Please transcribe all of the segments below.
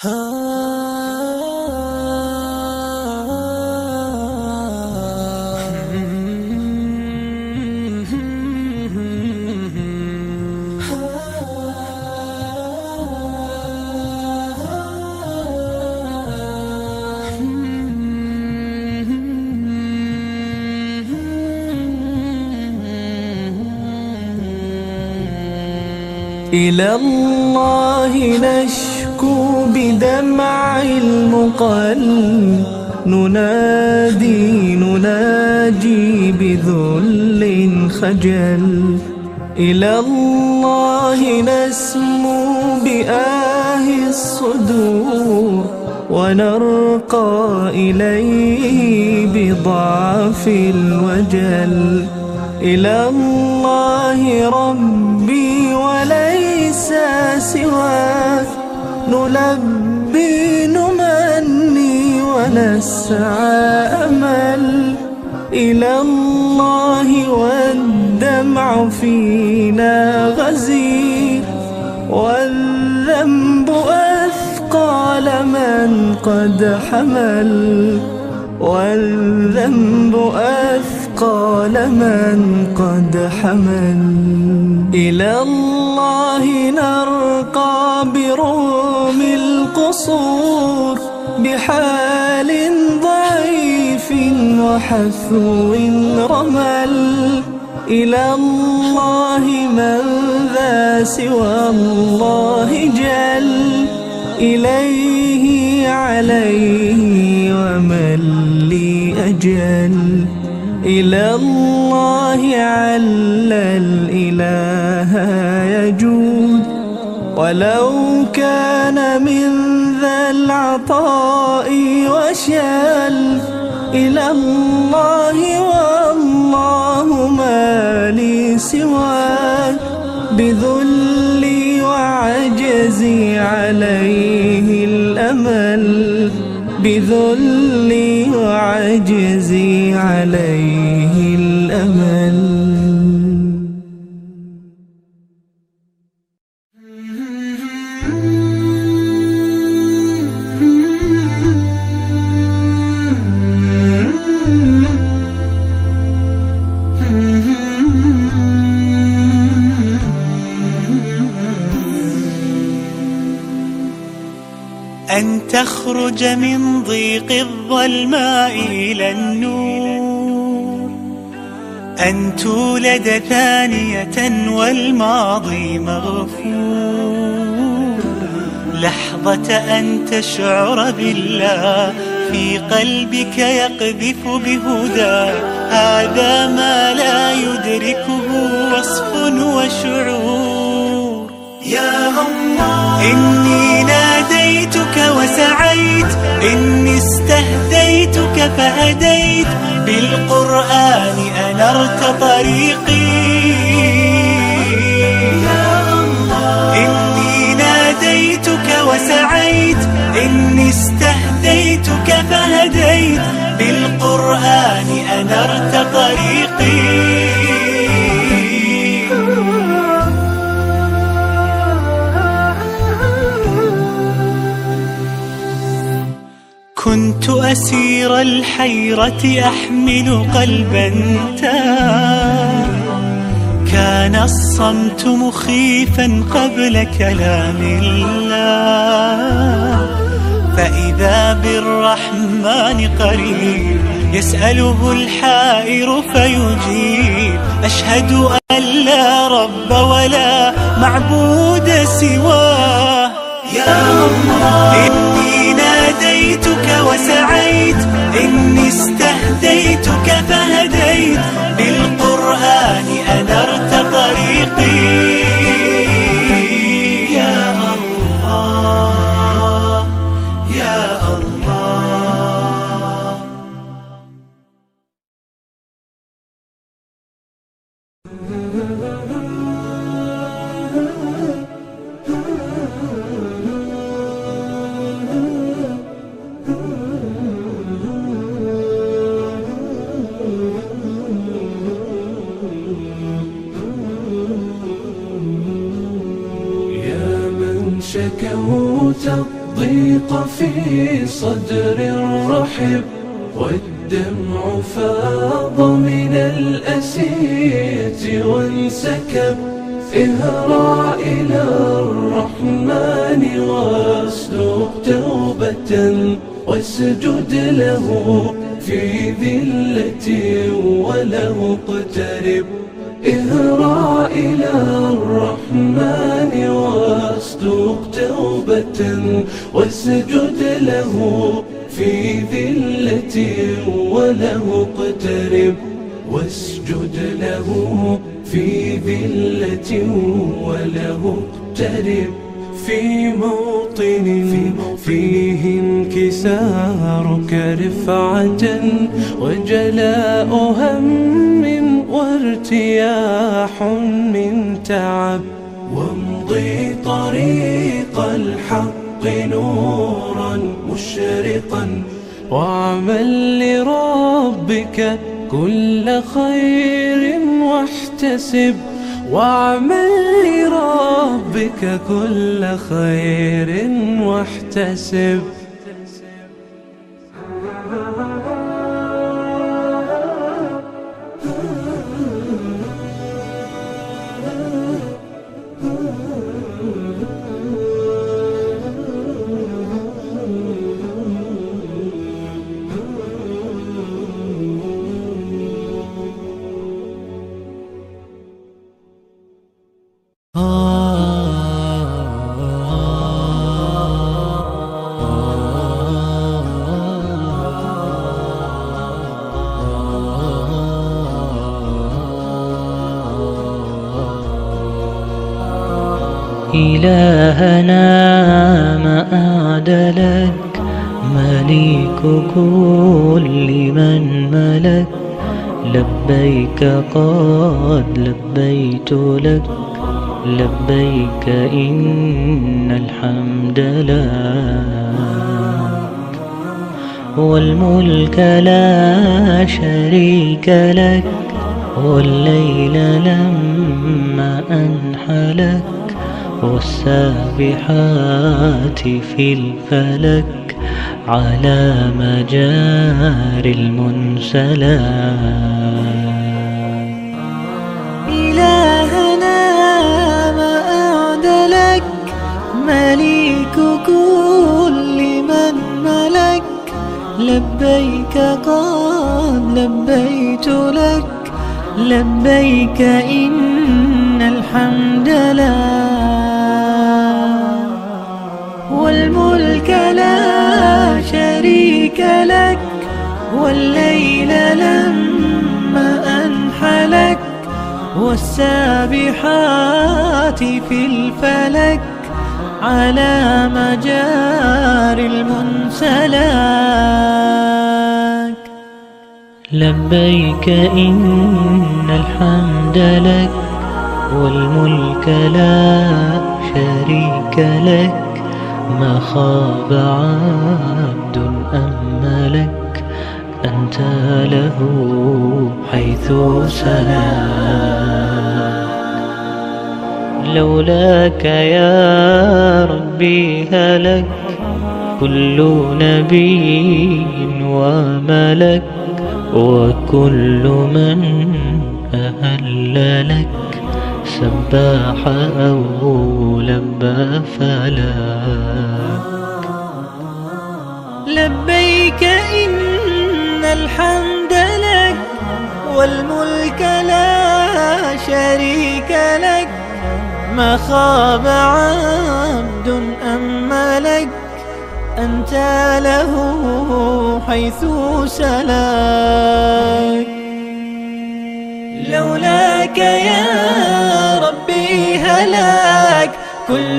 إلى الله نشكو بدمع المقل، نناجي بذل خجل. إلى الله نسمو بآه الصدور، ونرقى إليه بضعف الوجل. إلى الله ربي وليس سواك، نلبي نمني ونسعى أمل. إلى الله والدمع فينا غزير، والذنب أثقال من قد حمل. والذنب أثقال من قد حمل. إلى الله نرقى بروم القصور، بحال ضعيف وحثو رمل. إلى الله من ذا سوى الله جل، إليه عليه ومن لي أجل. إلى الله عل الإله يجود، ولو كان من ذا العطاء وشل. إلى الله والله ما لي سواك، بذلي وعجزي عليه الأمل. بذلي وعجزي عليه الأمل. أن تخرج من ضيق الظلماء إلى النور، أن تولد ثانية والماضي مغفور. لحظة أن تشعر بالله في قلبك يقذف بهدى، هذا ما لا يدركه وصف وشعور. يا الله إني ناديتك وسعيت، إني استهديتك فهديت، بالقرآن أنرت طريقي. يا الله إني ناديتك وسعيت، إني استهديتك فهديت، بالقرآن أنرت طريقي. كنت أسير الحيرة أحمل قلبا تاه، كان الصمت مخيفا قبل كلام الله. فإذا بالرحمن قريب يسأله الحائر فيجيب، أشهد أن لا رب ولا معبود سواه. يا الله إني ناديتك وسعيت، إني استهديتك فهديت، بالقرآن أنرت طريقي. يا الله يا الله. الضيق في صدر الرحب، والدمع فاض من الأسية وانسكب. اهرع إلى الرحمن واسلك توبة، واسجد له في ذلة وله اقترب. اهرع إلى الرحمن واسلك توبة، واسجد له في ذلة وله اقترب. واسجد له في ذلة وله اقترب. في موطن فيه انكسارك رفعة، وجلاء هم وارتياح من تعب. وامضي طريق الحق نورا مشرقا، واعمل لربك كل خير واحتسب. واعمل لربك كل خير واحتسب. إلهنا ما أعدلك، مليك كل من ملك. لبيك قد لبيت لك، لبيك إن الحمد لك، والملك لا شريك لك. والليل لما أنحلك، والسابحات في الفلك، على مجاري المنسلات. إلهنا ما أعدلك، مليك كل من ملك. لبيك قد لبيت لك، لبيك إن الحمد لك، والملك لا شريك لك. والليل لما أنحلك، والسابحات في الفلك، على مجاري المنسلات. لبيك إن الحمد لك، والملك لا شريك لك. ما خاب عبد أملك، أنت له حيث سلاك. لولاك يا ربي هلك كل نبي وملك، وكل من أهل لك سباح أو لبى فلاك. لبيك إن الحمد لك، والملك لا شريك لك. ما خاب عبد أملك، أنت له حيث سلاك. لولاك يا ربي هلاك كل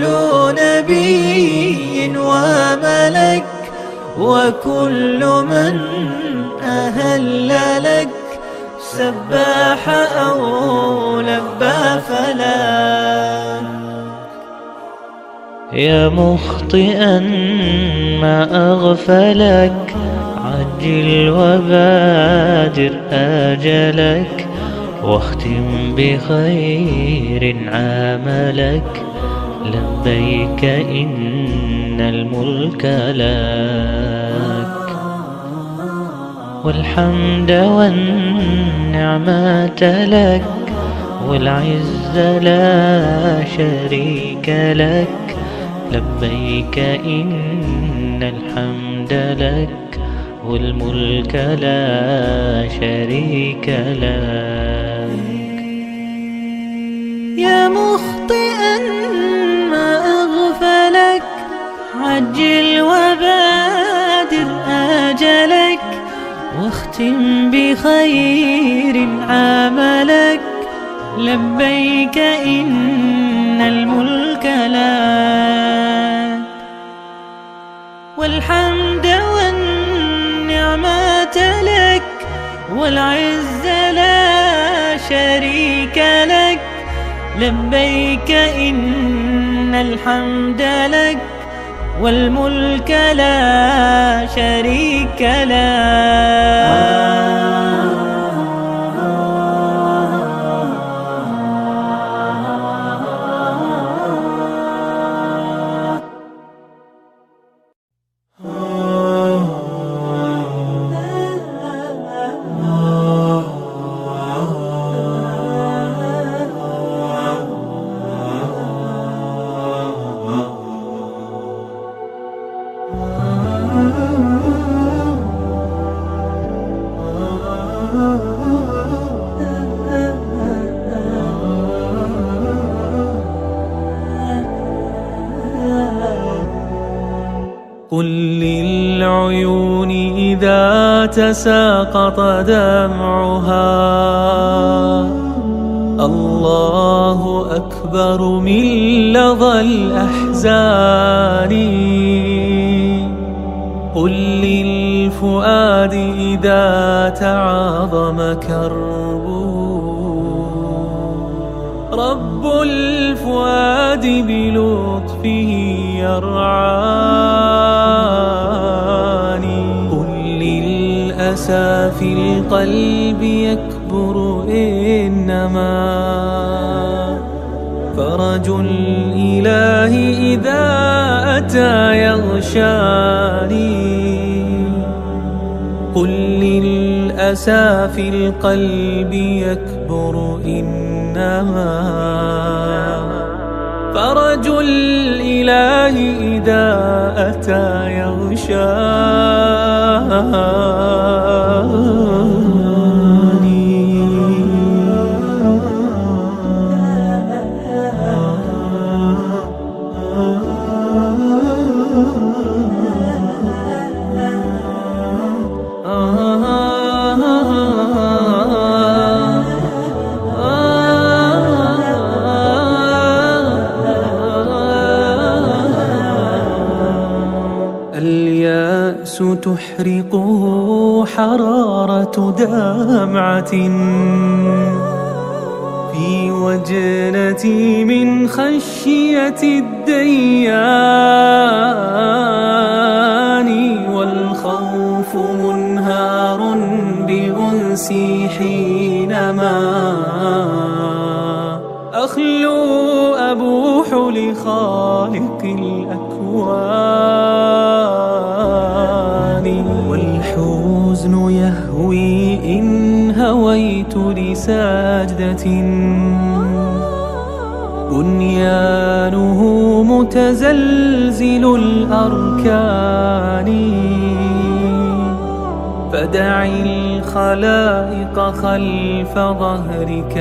نبي وملك، وكل من أهل لك سباح أو لبى فلاك. يا مخطئا ما أغفلك، عجل وبادر آجلك، واختم بخير عملك. لبيك إن إن الملك لك، والحمد والنعمة لك، والعز لا شريك لك. لبيك إن الحمد لك، والملك لا شريك لك. يا مخطئا ما أغفلك، عجل وبادر آجلك، واختم بخير عملك. لبيك إن الملك لك، والحمد والنعمة لك، والعز لا شريك لك. لبيك إن الحمد لك، والملك لا شريك لك. قل للعيون إذا تساقط دمعها الله أكبر من لظى الأحزان. قل للفؤاد إذا تعاظم كربه رب الفؤاد بلطفه يرعاني. قل للأسى في القلب يكبر إنما فرج الإله إذا أتى يغشاني. قل للأسى في القلب يكبر إنما فرج الإله إذا أتى يغشاني. اليأس تحرقه حرارة دمعة في وجنتي من خشية الديان. والخوف منهار بأنسي حينما أخلو أبوح لخالق الأكوان. والحزن يهوي إن هويت لسجدة بنيانه متزلزل الأركان. فدع الخلائق خلف ظهرك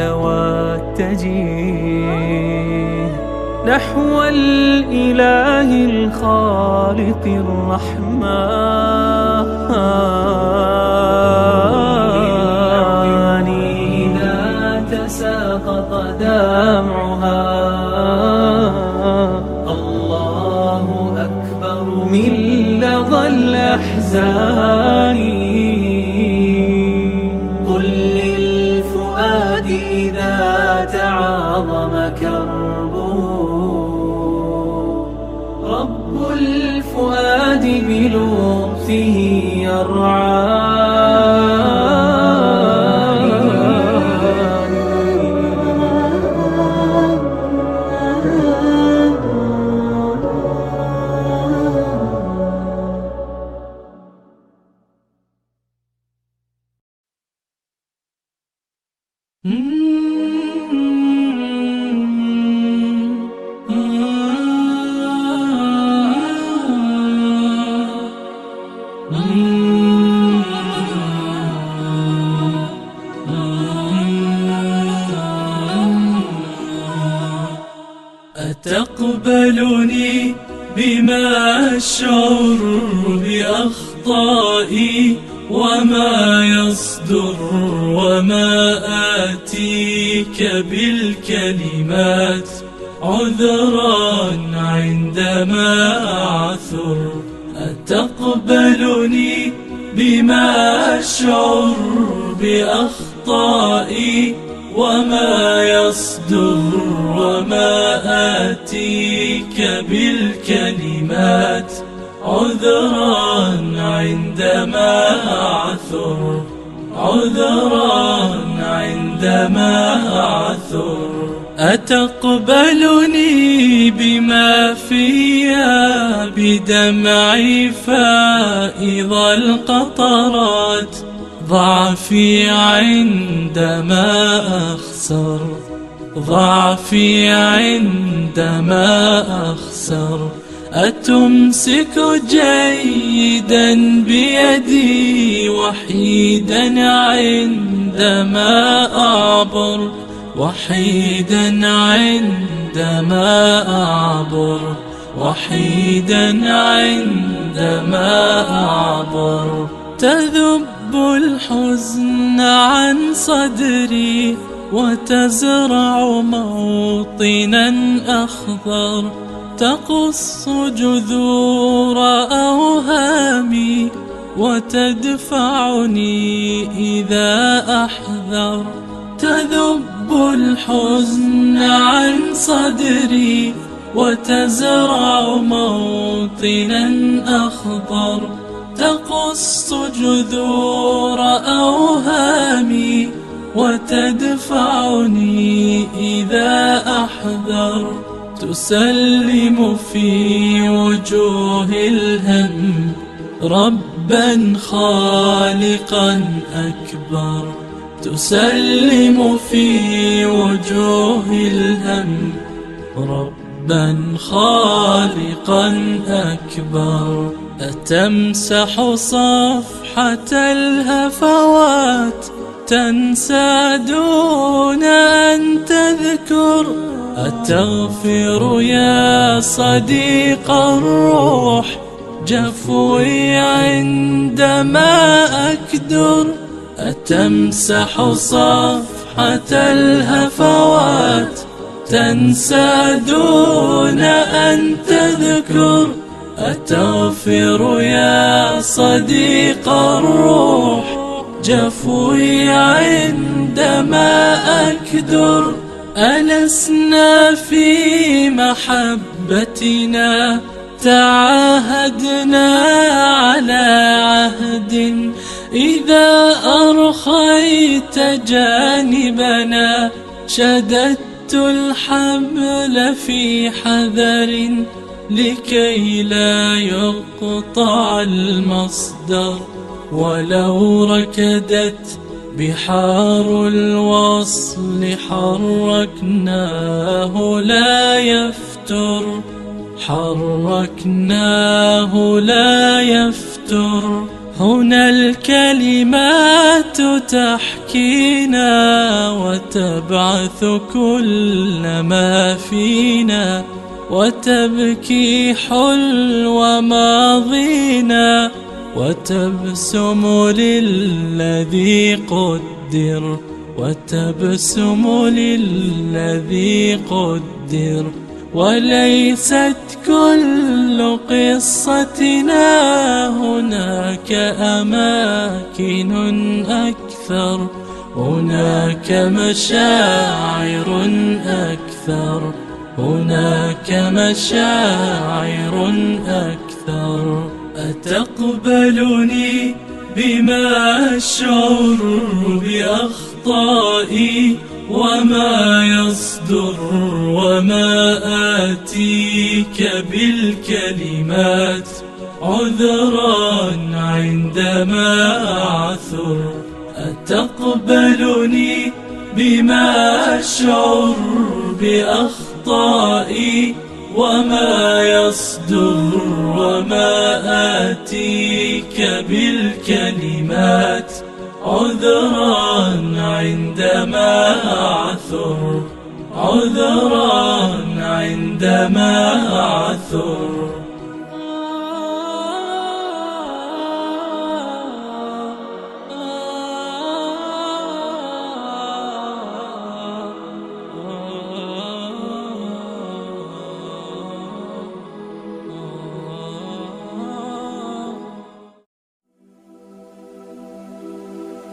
واتجه نحو الإله الخالق الرحمن. إذا تساقط دمعها الله أكبر من لظى الأحزان. قل للفؤاد إذا تعاظم كربه رب الفؤاد بلطفه يرعاني. أتقبلني بما أشعر بأخطائي وما يصدر وما آتيك بالكلمات عذرا عندما أعثر. أتقبلني بما أشعر بأخطائي وما يصدر وما آتيك بالكلمات عذرا عندما أعثر، عذرا عندما أعثر. أتقبلني بما فيا بدمعي فائض القطرات ضعفي عندما أخسر، ضعفي عندما أخسر. أتمسك جيدا بيدي وحيدا عندما أعبر، وحيدا عندما أعبر، وحيدا عندما أعبر. تذب الحزن عن صدري وتزرع موطنا أخضر، تقص جذور أوهامي وتدفعني إذا أحذر. تذب الحزن عن صدري وتزرع موطنا أخضر، تقص جذور أوهامي وتدفعني إذا أحذر. تسلم في وجوه الهم ربا خالقا أكبر، تسلم في وجوه الهم ربا خالقا أكبر. أتمسح صفحة الهفوات تنسى دون أن تذكر، أتغفر يا صديق الروح جفوي عندما أكدر. أتمسح صفحة الهفوات تنسى دون أن تذكر، أتغفر يا صديق الروح جفوي عندما أكدر. ألسنا في محبتنا تعاهدنا على عهد، إذا أرخيت جانبنا شددت الحبل في حذر، لكي لا يقطع المصدر. ولو ركدت بحار الوصل حركناه لا يفتر، حركناه لا يفتر. هنا الكلمات تحكينا وتبعث كل ما فينا، وتبكي حلو ماضينا وتبسم للذي قدر، وتبسم للذي قدر. وليست كل قصتنا هناك أماكن أكثر، هناك مشاعر أكثر، هناك مشاعر أكثر. أتقبلني بما أشعر بأخطائي وما يصدر وما آتيك بالكلمات عذرا عندما أعثر. أتقبلني بما أشعر بأخطائي وما يصدر وما آتيك بالكلمات عذرا عندما أعثر، عذرا عندما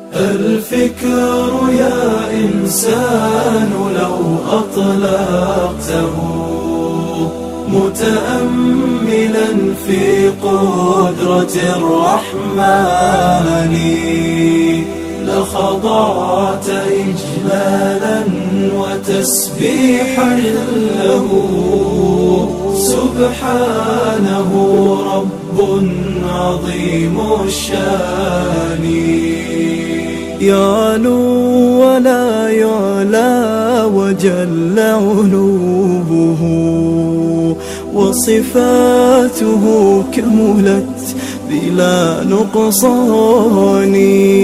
الفكر يا إنسان لو أطلقته متأملا في قدرة الرحمن لخضعت إجلالا وتسبيحا له سبحانه رب عظيم الشان يعلو ولا يعلى وجل علوه وصفاته كملت بلا نقصان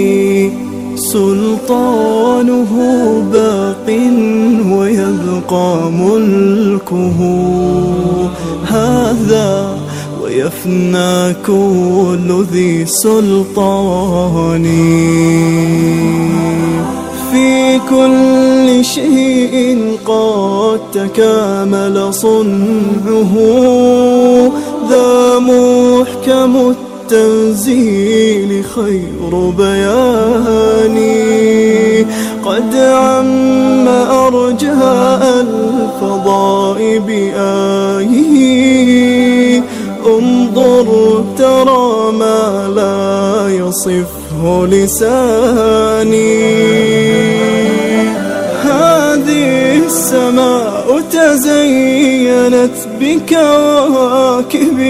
سلطانه باق ويبقى ملكه هذا ويفنى كل ذي سلطان في كل شيء قد تكامل صنعه ذا محكم التنزيل خير بيان قد عم أرجاء الفضاء بآيه انظر ترى ما لا يصفه لساني هذه السماء تزينت بكواكب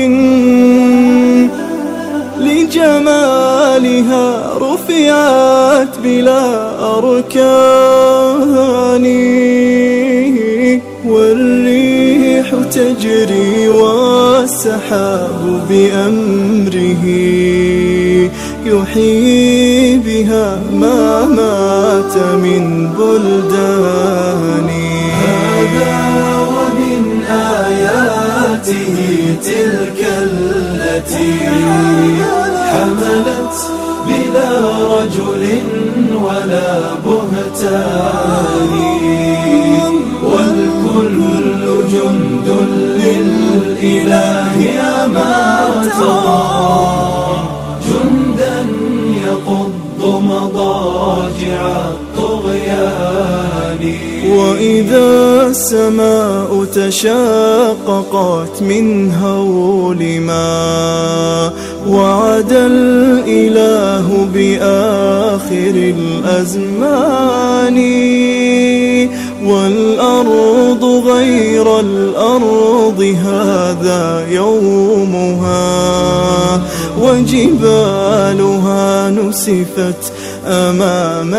لجمالها رفعت بلا أركان والريح تجري والسحاب بأمره يحيي بها ما مات من بلدان هذا ومن آياته تلك التي حملت بلا رجل ولا بهتان والكل جند للإله أما ترى جندا يقض مضاجع الطغيان وإذا السماء تشاققت من هول ما وعد الإله بآخر الأزمان والأرض غير الأرض هذا يومها وجبالها نسفت أمام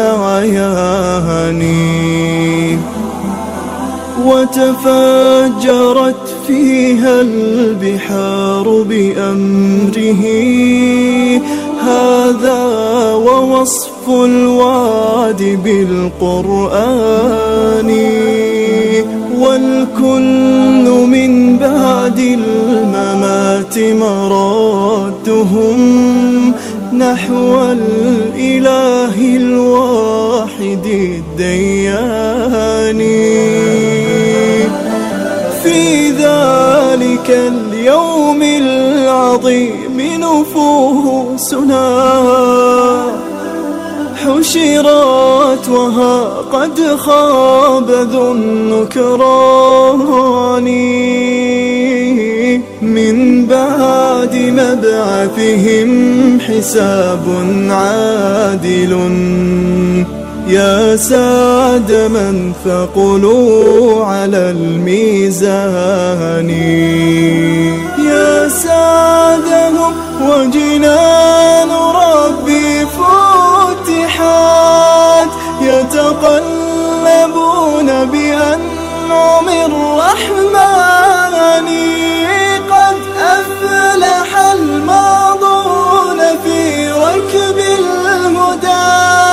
عياني وتفجرت فيها البحار بأمره هذا ووصف الوعد بالقرآن والكل من بعد الممات مرادهم نحو الإله الواحد الديان في ذلك اليوم العظيم نفوسنا حشرت وها قد خاب ذو النكران من بعد مبعثهم حساب عادل يا سعد من ثقلوا على الميزان يا سعدهم وجنان ربي فتحت يتقلبون بأنعم الرحمن قد أفلح الماضون في ركب الهدى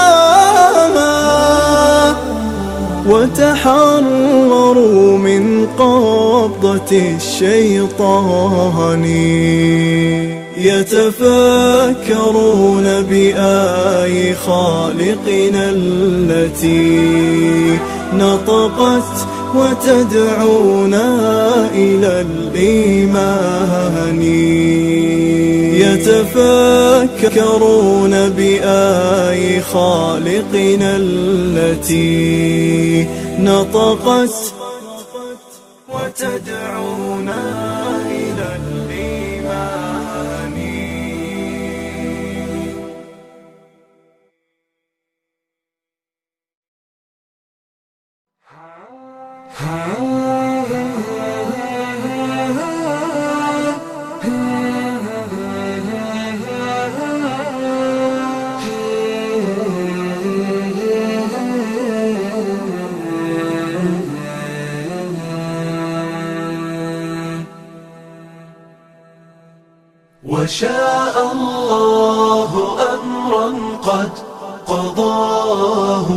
وتحرروا من قبضة الشيطان يتفكرون بآي خالقنا التي نطقت وتدعونا إلى الإيمان يتفكرون بآي خالقنا التي نطقت وتدعونا إلى الإيمان. وشاء الله أمرا قد قضاه،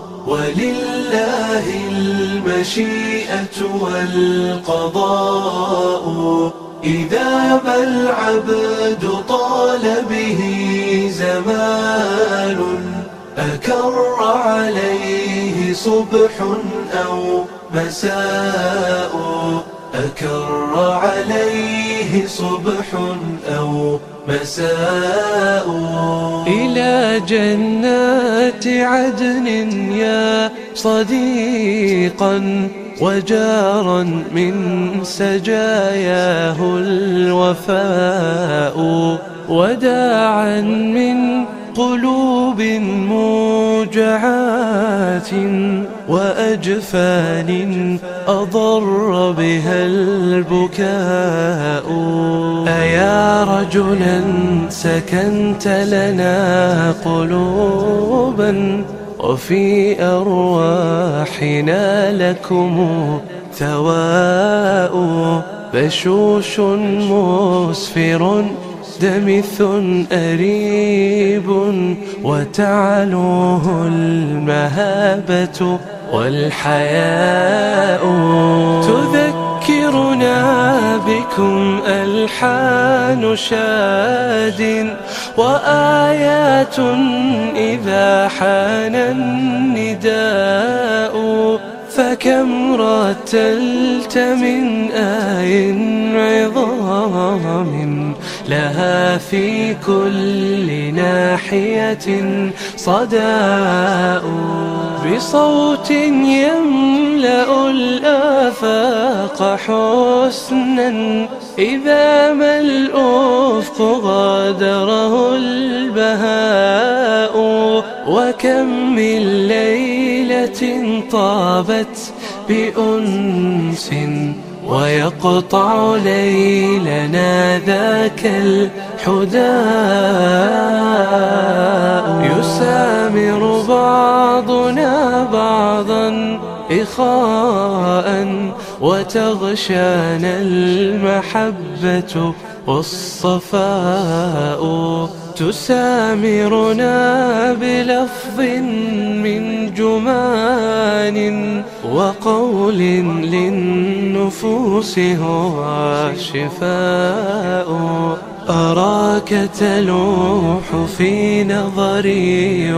ولله المشيئة والقضاء. إذا ما العبد طال به زمان، أكر عليه صبح أو مساء، أكر عليه صبح أو مساء. إلى جنات عدن يا صديقا، وجارا من سجاياه الوفاء، وداعا من قلوب موجعات، وأجفان أضر بها البكاء. أيا رجلا سكنت لنا قلوبا، وفي أرواحنا لكم ثواء. بشوش مسفر دمث أريب، وتعلوه المهابة والحياء. تذكرنا بكم ألحان شاد، وآيات إذا حان النداء. فكم رتلت من آي عظام، لها في كل ناحية صداء. بصوت يملأ الآفاق حسنا، إذا ما الأفق غادره البهاء. وكم من ليلة طابت بأنس، ويقطع ليلنا ذاك الحداء. يسامر بعضنا بعضا إخاء، وتغشانا المحبة والصفاء. تسامرنا بلفظ من جمان، وقول للنفوس هو شفاء. أراك تلوح في نظري،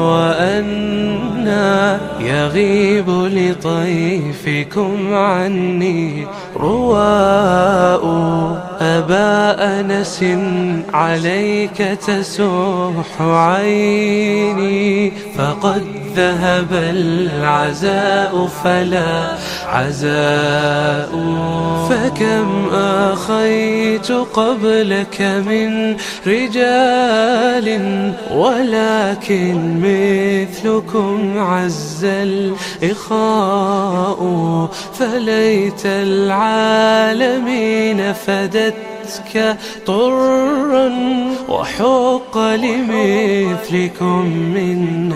وأنا يغيب لطيفكم عني رواء. أبا أنس عليك تسوح عيني، فقد ذهب العزاء فلا عزاء. فكم أخيت قبلك من رجال، ولكن مثلكم عز الإخاء. فليت العالمين فدتك طرا، وحق لمثلكم من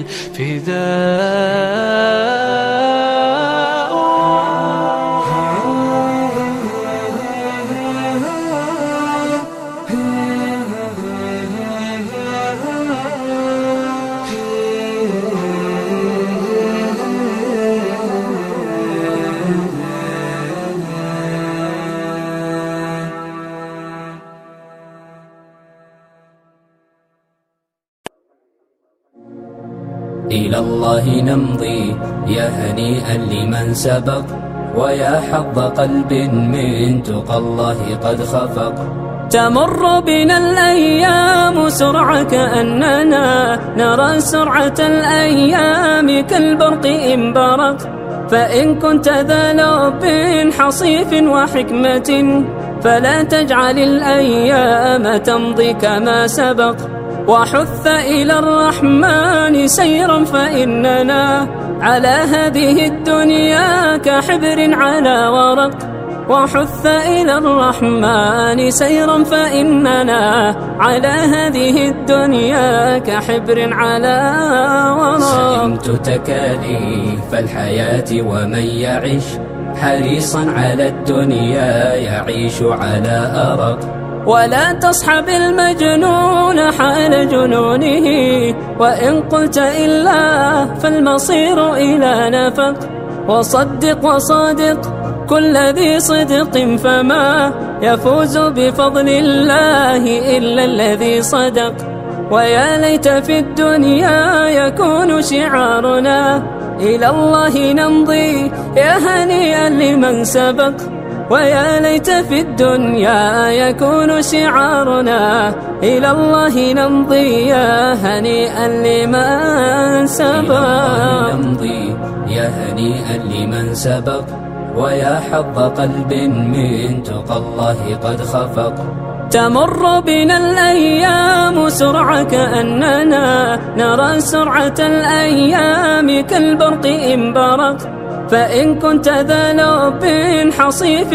الفداء. إلى الله نمضي يا هنيئا لمن سبق، ويا حظ قلب من تقى الله قد خفق. تمر بنا الأيام سرعة كأننا نرى سرعة الأيام كالبرق إن برق. فإن كنت ذا لب حصيف وحكمة فلا تجعل الأيام تمضي كما سبق. وحث إلى الرحمن سيرا فإننا على هذه الدنيا كحبر على ورق. وحث إلى الرحمن سيرا فإننا على هذه الدنيا كحبر على ورق. سئمت تكاليف الحياة ومن يعش حريصا على الدنيا يعيش على أرق. ولا تصحب المجنون حال جنونه وإن قلت إلا فالمصير إلى نفق. وصدق وصادق كل ذي صدق فما يفوز بفضل الله إلا الذي صدق. ويا ليت في الدنيا يكون شعارنا إلى الله نمضي يا هنيئا لمن سبق. ويا ليت في الدنيا يكون شعارنا إلى الله نمضي يا هنيئا لمن سبق. نمضي يا هنيئا لمن سبق. ويا حظ قلب من تقى الله قد خفق. تمر بنا الأيام سرعة كأننا نرى سرعة الأيام كالبرق إن برق. فإن كنت ذا لب حصيف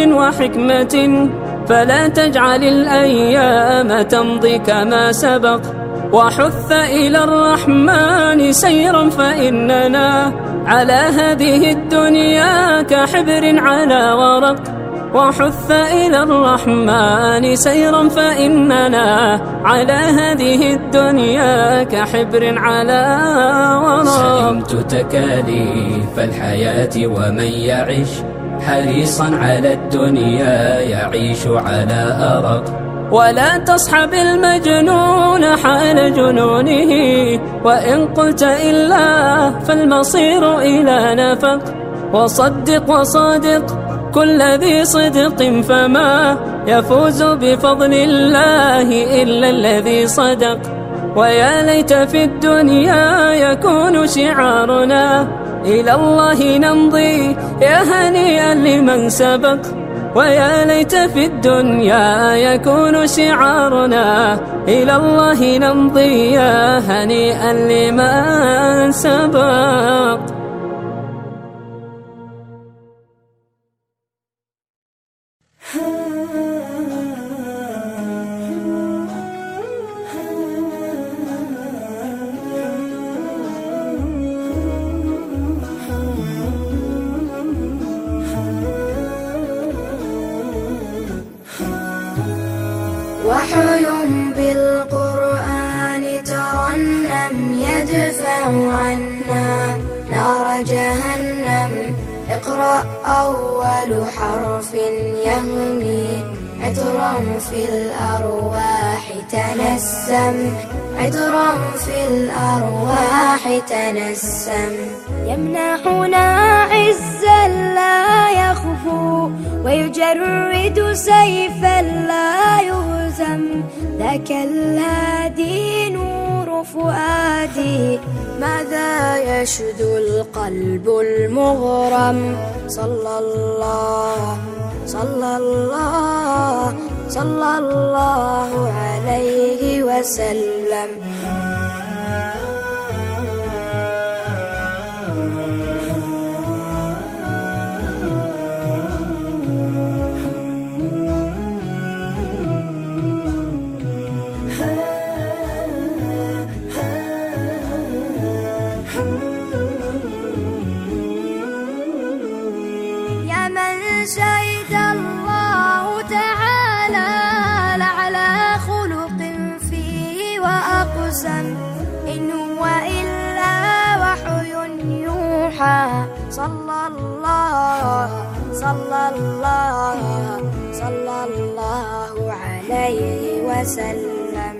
وحكمة فلا تجعل الأيام تمضي كما سبق. وحث إلى الرحمن سيرا فإننا على هذه الدنيا كحبر على ورق. وحث إلى الرحمن سيرا فإننا على هذه الدنيا كحبر على ورق. سئمت تكاليف الحياة ومن يعش حريصا على الدنيا يعيش على أرق. ولا تصحب المجنون حال جنونه وإن قلت إلا فالمصير إلى نفق. وصدق وصادق كل ذي صدق فما يفوز بفضل الله إلا الذي صدق. ويا ليت في الدنيا يكون شعارنا إلى الله نمضي يا هنيئا لمن سبق. ويا ليت في الدنيا يكون شعارنا إلى الله نمضي يا هنيئا لمن سبق. وحي بالقرآن ترنم يدفع عنا نار جهنم. اقرأ أول حرف يهمي عطرا في الأرواح تنسم. عطرا في الأرواح تنسم. يمنحنا عزا لا يخفو ويجرد سيفا لا يهزم. ذاك الهادي نور فؤادي ماذا يشد القلب المغرم. صلى الله صلى الله صلى الله عليه وسلم. شهد الله تعالى لعلى خلق فيه وأقسم. إن هو إلا وحي يوحى. صلى الله صلى الله صلى الله عليه وسلم.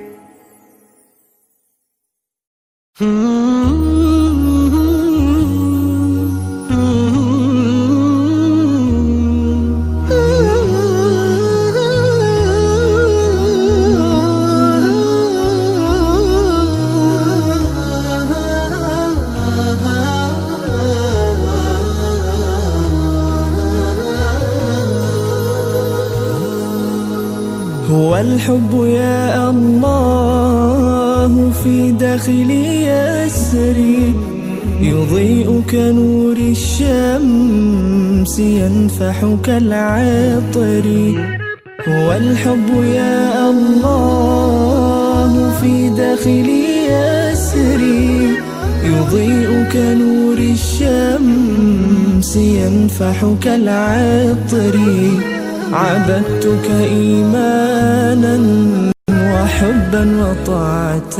الحب يا الله في داخلي يسري، يضيء كنور الشمس ينفح كالعطر. هو الحب يا الله في داخلي يسري، يضيء كنور الشمس ينفح كالعطر. عبدتك إيمانا وحبا وطاعة،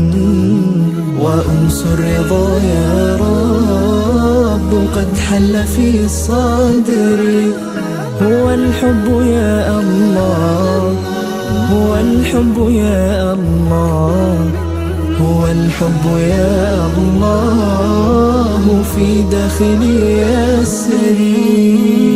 وأنس الرضا يا رب قد حل في صدري. هو الحب يا الله، هو الحب يا الله، هو الحب يا الله في داخلي يسري.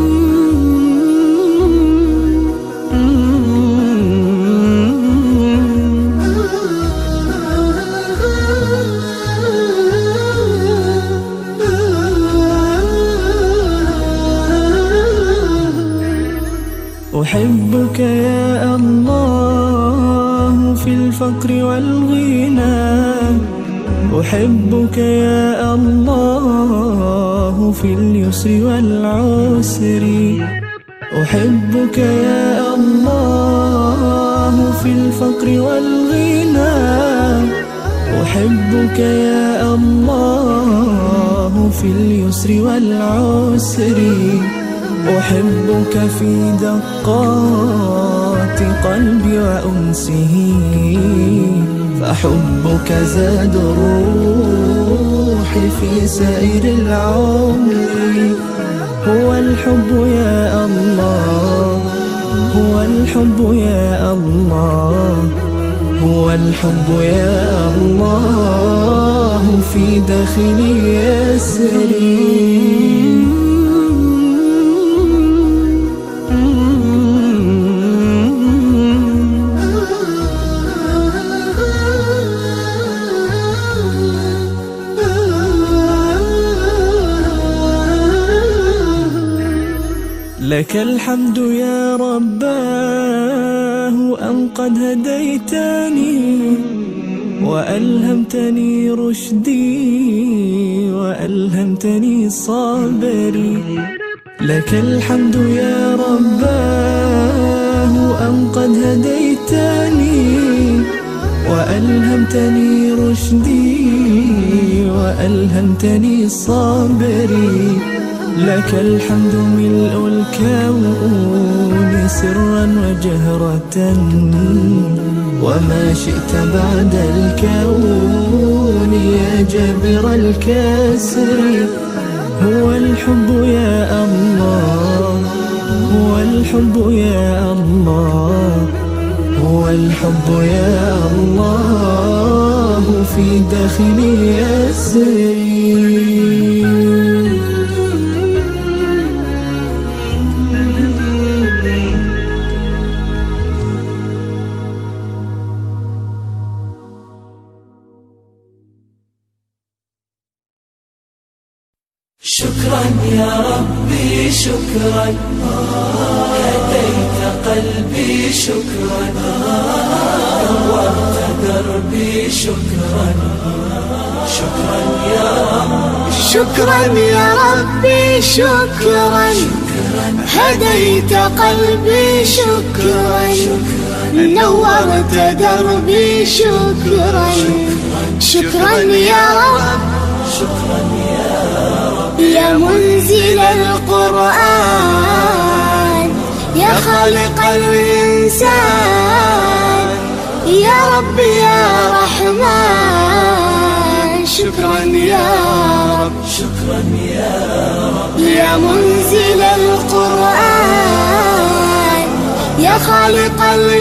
أحبك يا الله في الفقر والغنى، أحبك يا الله في اليسر والعسر. أحبك يا الله في الفقر والغنى، أحبك يا الله في اليسر والعسر. أحبك في دقات قلبي وأنسه، فحبك زاد الروح في سائر العمر. هو الحب يا الله، هو الحب يا الله، هو الحب يا الله في داخلي يسري. لك الحمد يا رباه أن قد هديتني، وألهمتني رشدي وألهمتني صبري. لك الحمد يا رباه أن قد هديتني، وألهمتني رشدي وألهمتني صبري. لك الحمد ملء الكون سرا وجهرة، وما شئت بعد الكون يا جابر الكسر. هو الحب يا الله، هو الحب يا الله، هو الحب يا الله في داخلي يسري. شكرا يا ربي شكرا، هديت قلبي شكرا، نورت دربي شكرا. شكرا يا رب، شكرا يا ربي شكرا، هديت قلبي شكرا، نورت دربي شكرا. شكرا يا رب، شكرا يا رب، يا منزل القرآن، يا خالق الإنسان، يا رب يا رحمن. شكرا يا رب، شكرا يا رب، يا منزل القرآن، يا خالق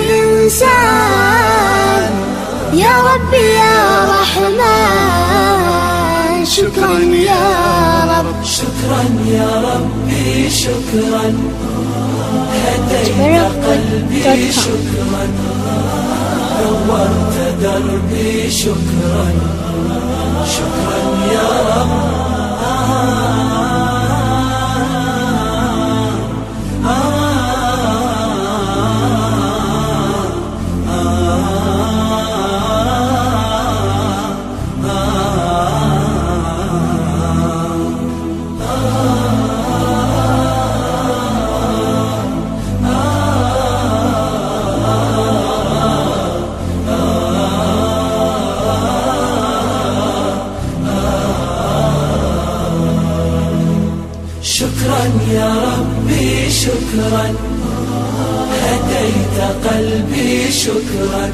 الإنسان، يا رب يا رحمن. شكرا يا رب، شكرا يا ربي شكرا، هديت قلبي شكرا، نورت دربي شكرا. شكرا يا رب، هديت قلبي شكرا،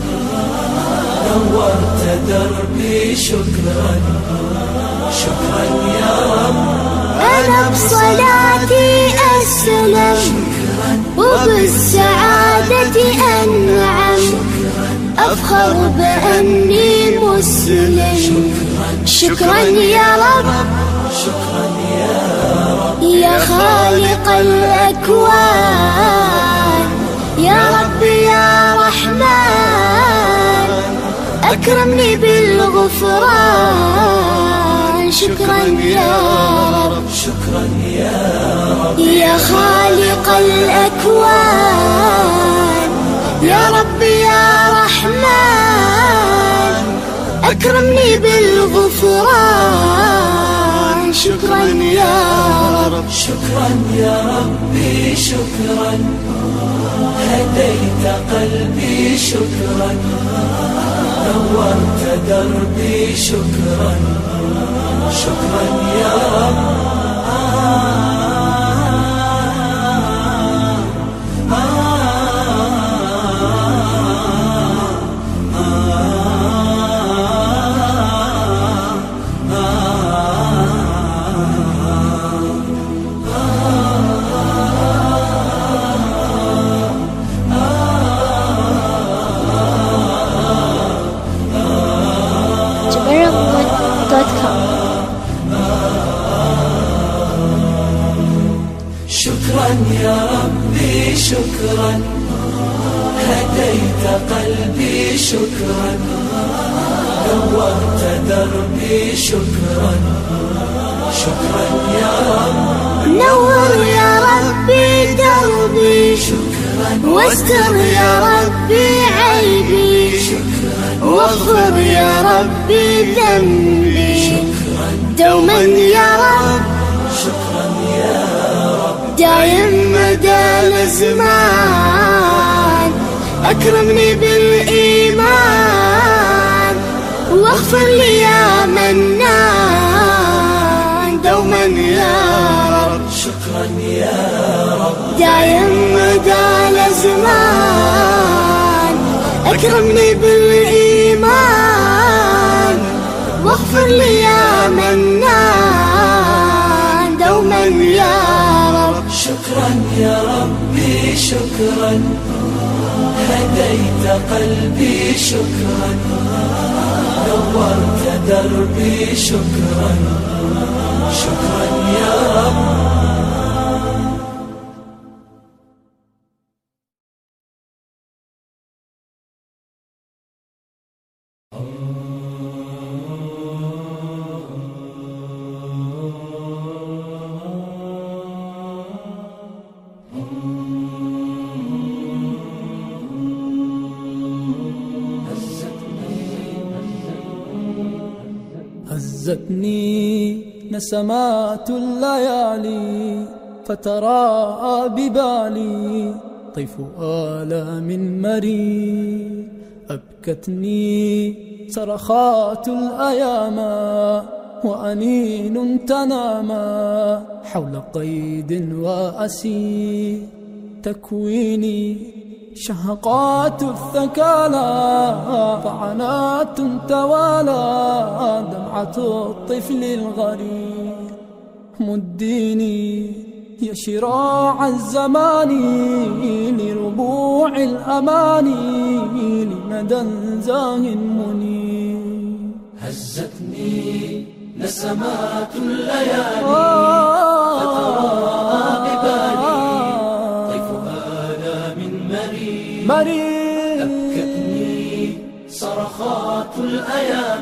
نورت دربي شكرا، شكرا يا رب. أنا بصلاتي أسلم وبالسعادة أنعم، أفخر بأني مسلم. شكرا يا رب، شكرا يا رب، يا خالق الأكوان، يا رب يا رحمن، أكرمني بالغفران. شكرا يا رب، شكرا يا رب، يا خالق الأكوان، يا رب يا رحمن، أكرمني بالغفران. شكرا يا رب، شكرا يا ربي شكرا، هديت قلبي شكرا، نورت دربي شكرا، شكرا يا رب. شكرا يا ربي شكرا، هديت قلبي شكرا، نورت دربي شكرا، شكرا يا رب. نور يا ربي دربي واستر يا ربي عيبي، واغفر يا ربي ذنبي دوما يا رب. شكرا يا رب، دايم مدى الزمان، أكرمني بالإيمان، واغفر لي يا منان دوما يا رب. شكرا يا رب، دايم مدى الزمان، أكرمني بالإيمان، واغفر لي يا منان دوما يا رب. شكرا يا ربي شكرا، هديت قلبي شكرا، نورت دربي شكرا، شكرا يا رب. هزتني نسمات الليالي فتراءى ببالي طيف آلام مرير، أبكتني صرخات الأيام وأنين تنامى حول قيد وأسير، تكويني شهقات الثكالى فعنات توالى دمعة الطفل الغريب، مديني يا شراع الزمان لربوع الأماني لمدى زاه منير. هزتني نسمات الليالي فتراءى ببالي طيف آلام مرير، أبكتني صرخات الأيام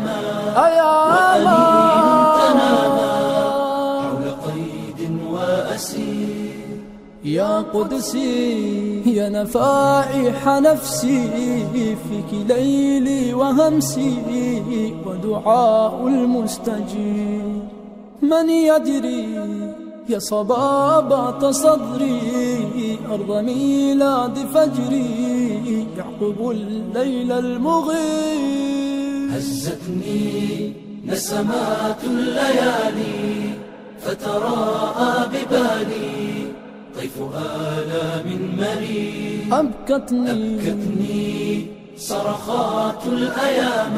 وأنين تنامى حول قيد وأسير. يا قدسي يا نفائح نفسي فيك ليلي وهمسي ودعاء المستجيب، من يدري يا صبابة صدري أرض ميلاد فجري يعقب الليل المغيب. هزتني نسمات الليالي فتراءى ببالي طيف آلام مرير أبكتني صرخات الأيام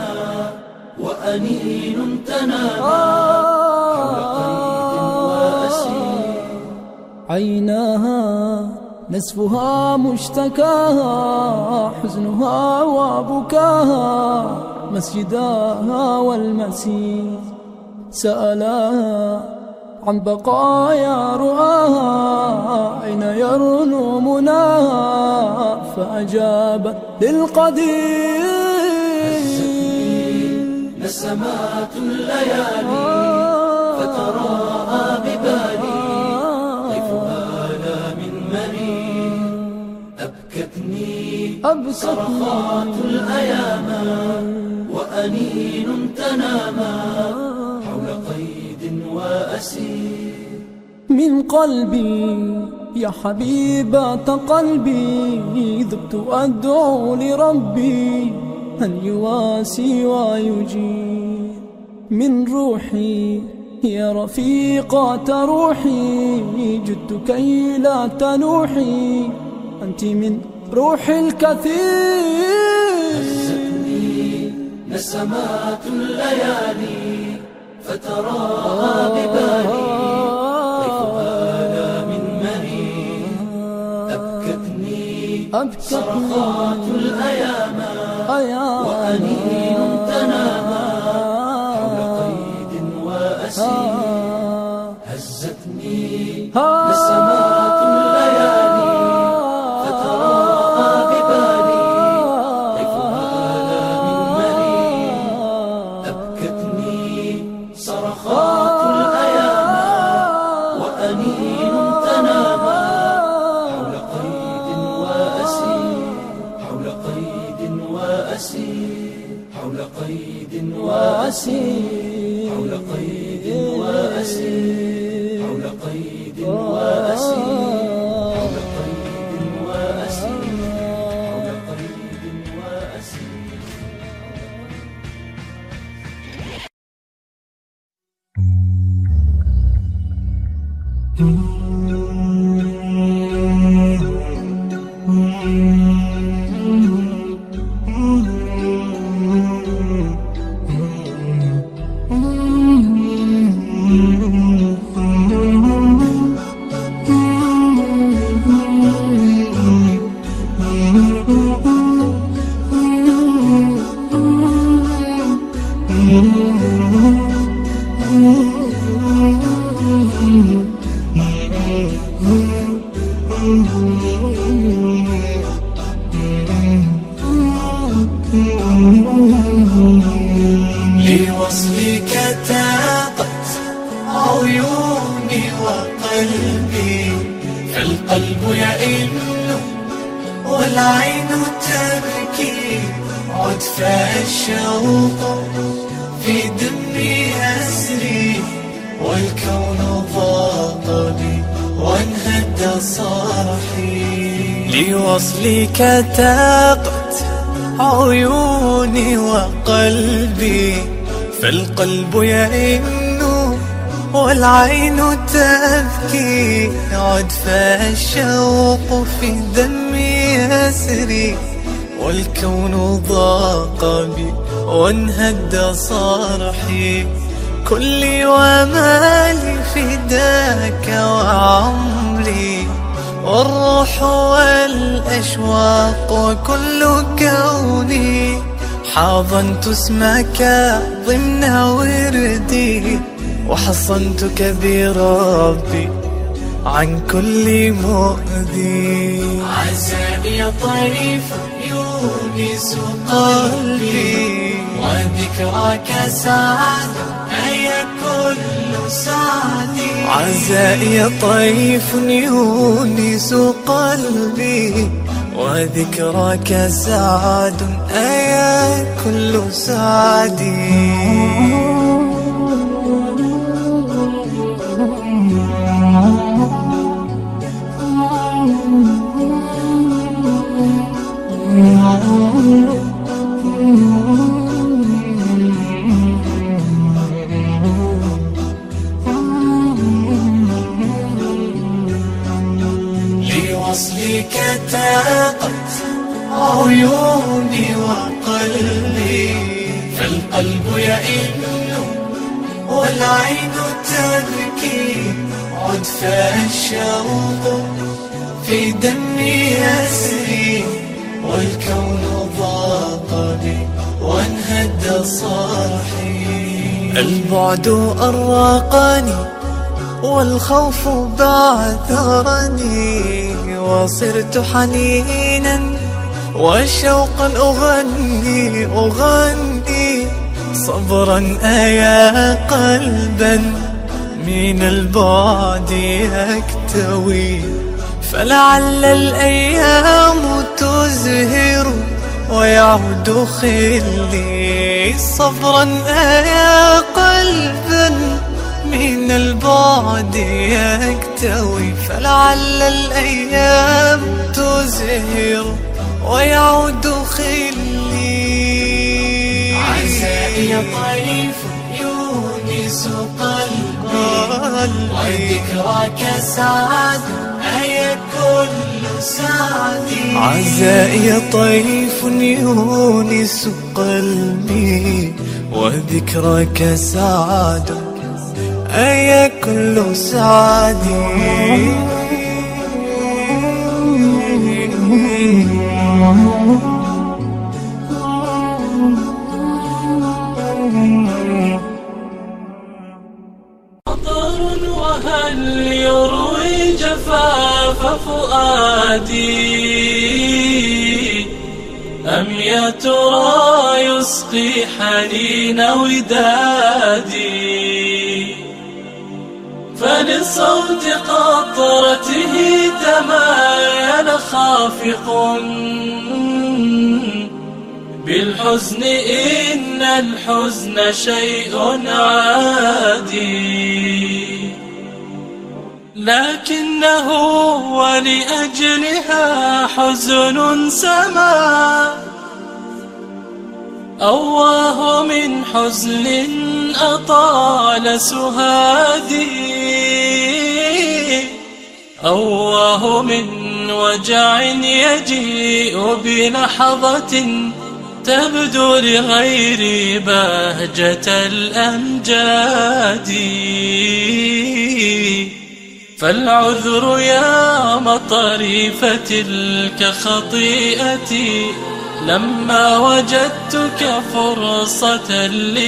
وأنين تنام حول قيد وأسير. عيناها نسفها مشتكاها حزنها وبكاها مسجداها والمسير. سألاها عن بقايا رؤاها أين يرنو مناها فأجابت للقدير. نسمات الليالي فتراها ببالي طيف آلام مرير. أبكتني صرخات الأيام وأنين تناما حول قيد وأسير. من قلبي يا حبيبة قلبي ذبت أدعو لربي أن يواسي ويجير. من روحي يا رفيقة روحي جدت كي لا تنوحي أنت من روح الكثير. هزتني نسمات الليالي فتراها ببالي طيف آلام مرير. أبكتني صرخات الأيام وأنين تناما حول قيد وأسير. هزتني نسمات الليالي فتراها ببالي طيف آلام مرير. أبكتني صرخات الأيام وأنين تناما حول قيد وأسير. حول قيد وأسير. حول قيد وأسير. حول قيد وأسير. حول قيد وأسير. حول قيد وأسير. حول قيد وأسير. لوصلك تاقت عيوني وقلبي فالقلب يئن والعين تبكي عطف الشوق في دمي أسري والكون ضاق بي وانهد صرحي. لوصلك تاقت عيوني وقلبي فالقلب يئن والعين تبكي عدف الشوق في دمي يسري والكون ضاق بي وانهد صرحي. كلي ومالي فداك وعمري والروح والأشواق وكل كوني حاضنت اسمك ضمن وردي وحصنتك بربي عن كل مؤذي. عزائي طريف يونس قلبي وذكراك سعد أي كل سعدي. عزائي طيف يونس قلبي وذكراك سعد أي كل سعدي. عيوني وقلبي، فالقلب يئن والعين تبكي، عد فالشوق في دمي يسري، والكون ضاق بي وانهد صرحي. البعد أراقني والخوف بعثرني، وصرت حنينا وشوقا أغني صبرا أيا قلبا من البعد يكتوي، فلعل الأيام تزهر ويعود خلي. صبرا أيا قلبا من البعد يكتوي، فلعل الأيام تزهر ويعود خلي. عزائي طيف يونس قلبي، وذكراك سعد أي كل سعدي. عزائي طيف يونس قلبي، وذكرك سعد أي كل سعدي. مطر وهل يروي جفاف فؤادي، أم يا ترى يسقي حنين ودادي. فلصوت قطرته تمايل خافق بالحزن، إن الحزن شيء عادي، لكنه ولأجلها حزن سما. أواه من حزن أطال سهادي، أواه من وجع يجيء بلحظة تبدو لغيري بهجة الأمجاد. فالعذر يا مطري، فتلك خطيئتي، لما وجدتك فرصة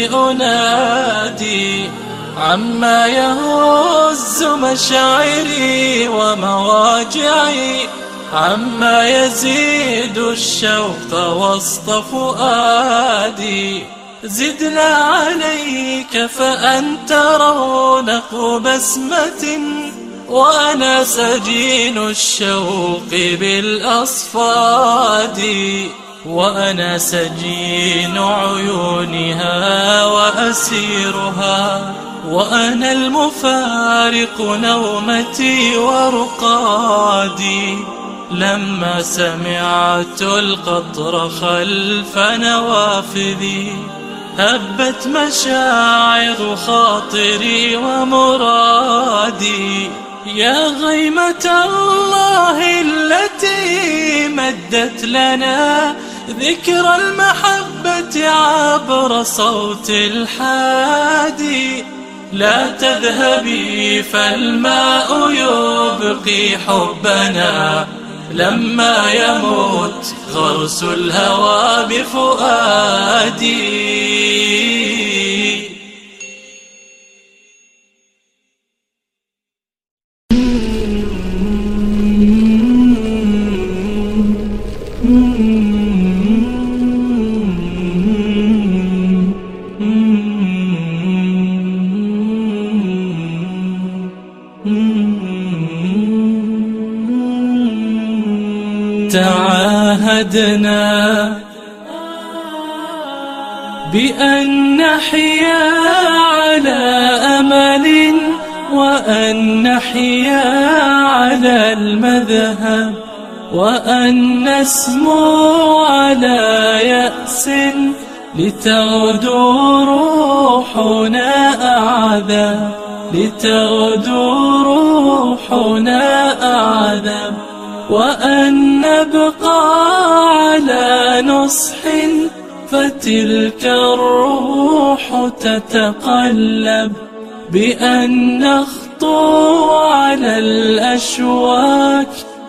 لأنادي عما يهز مشاعري ومواجعي، عما يزيد الشوق وسط فؤادي. زدنا عليك فأنت رونق بسمة، وأنا سجين الشوق بالأصفاد، وأنا سجين عيونها وأسيرها، وأنا المفارق نومتي ورقادي. لما سمعت القطر خلف نوافذي، هبت مشاعر خاطري ومرادي. يا غيمة الله التي مدت لنا ذكر المحبة عبر صوت الحادي، لا تذهبي فالماء يبقي حبنا، لما يموت غرس الهوى بفؤادي. تعاهدنا بأن نحيا على أمل، وأن نحيا على المذهب، وأن نسمو على يأس، لتغدو روحنا أعذب، لتغدو روحنا أعذب. وأن نبقى على نصح فتلك الروح تتقلب، بأن نخطو على الأشواك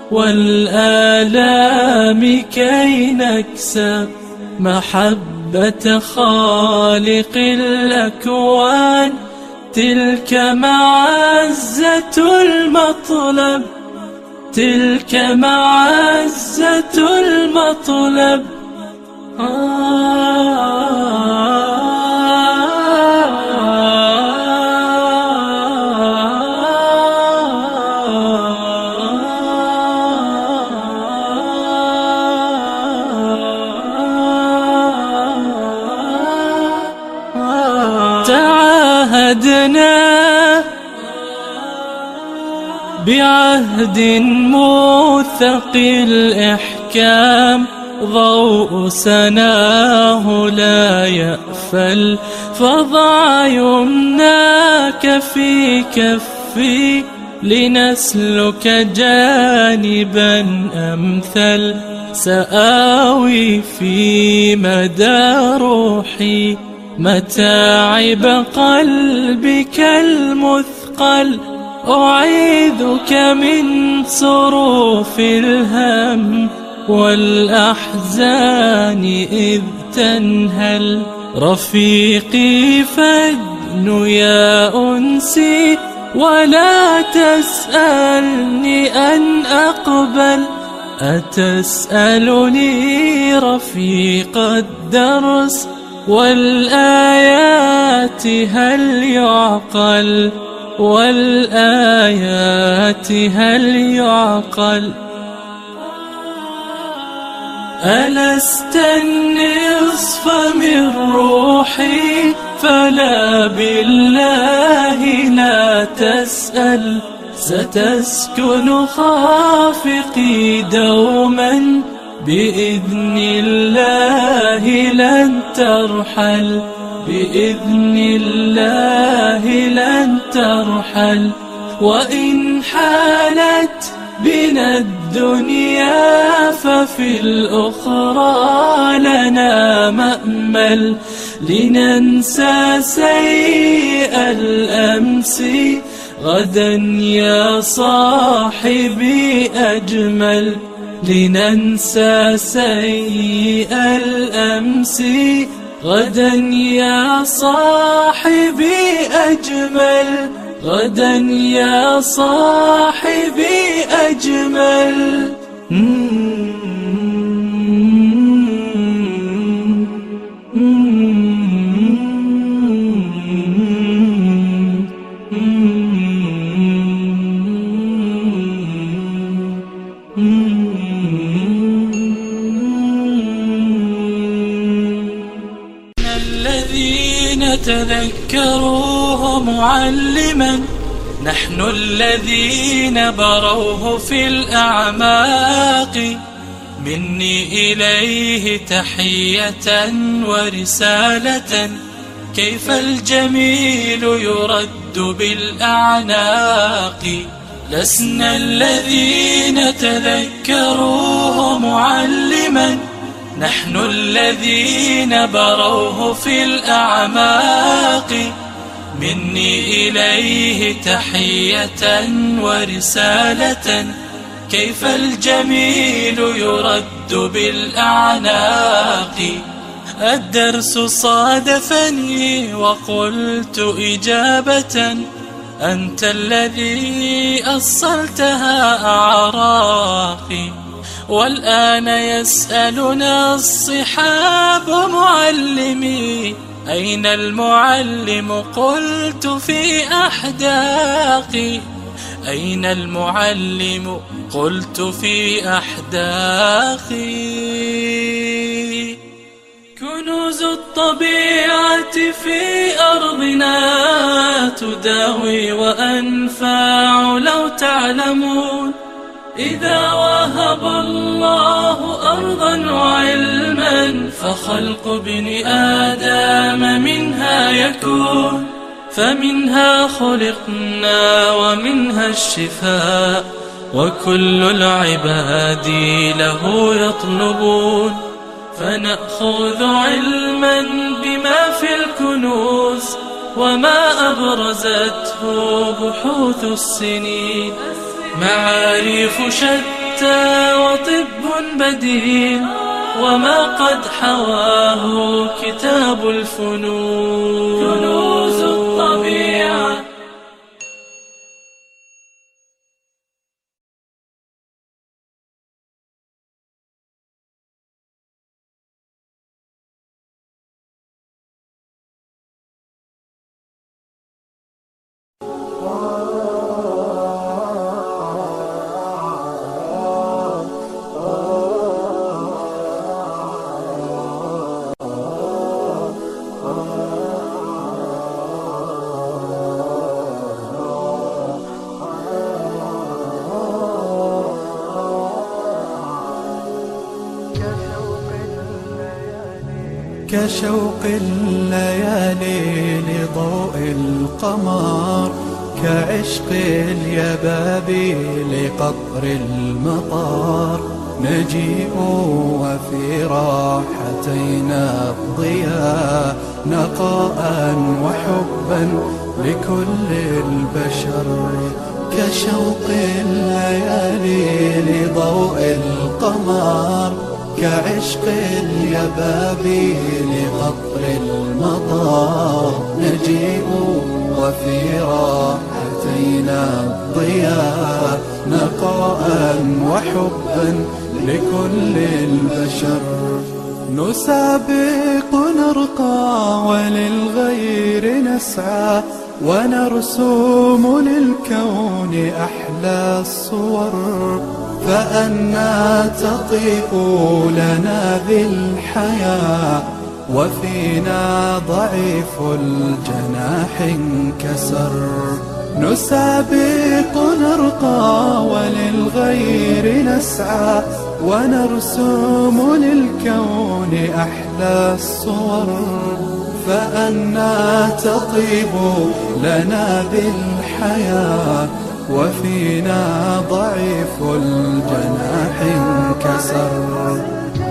والآلام كي نكسب محبة خالق الأكوان. تلك معزة المطلب، تلك معزة المطلب. تعاهدنا بعهد موثق الإحكام، ضوء سناه لا يأفل، فضع يمناك في كفي لنسلك جانبا أمثل. سآوي في مدى روحي متاعب قلبك المثقل، أعيذك من صروف الهم والأحزان إذ تنهل. رفيقي فادن يا أنسي، ولا تسألني أن أقبل. أتسألني رفيق الدرس والآيات هل يعقل، والآيات هل يعقل. ألست النصف من روحي، فلا بالله لا تسأل. ستسكن خافقي دوما، بإذن الله لن ترحل، بإذن الله لن ترحل. وإن حالت بنا الدنيا ففي الأخرى لنا مأمل، لننسى سيء الأمس غدا يا صاحبي أجمل. لننسى سيء الأمس غدا يا صاحبي أجمل، غدا يا صاحبي أجمل. الذين تذكروه معلما، نحن الذين بروه في الأعماق. مني إليه تحية ورسالة، كيف الجميل يرد بالأعناق. لسنا الذين تذكروه معلما، نحن الذين بروه في الأعماق. مني إليه تحية ورسالة، كيف الجميل يرد بالأعناق. الدرس صادفني وقلت إجابة، أنت الذي أصلتها أعراقي. والآن يسألنا الصحاب معلمي، أين المعلم؟ قلت في أحداقي. أين المعلم؟ قلت في أحداقي. كنوز الطبيعة في أرضنا تداوي وأنفع لو تعلمون. إذا وهب الله أرضا وعلما، فخلق ابن آدم منها يكون. فمنها خلقنا ومنها الشفاء، وكل العباد له يطلبون، فنأخذ علما بما في الكنوز وما أبرزته بحوث السنين. معارف شتى وطب بديل وما قد حواه كتاب الفنون. كنوز الطبيعة. كشوق الليالي لضوء القمر، كعشق اليبابي لقطر المطار، نجيء وفي راحتينا الضياء، نقاء وحبا لكل البشر. كشوق الليالي لضوء القمر، كعشق اليبابي لقطر المطار، نجيء وفي راحتينا الضياء، نقاء وحبا لكل البشر. نسابق نرقى وللغير نسعى، ونرسم للكون أحلى الصور، فأنا تطيب لنا ذي الحياة، وفينا ضعيف الجناح انكسر. نسابق نرقى وللغير نسعى، ونرسم للكون أحلى الصور، فأنا تطيب لنا ذي الحياة، وفينا ضعيف الجناح انكسر.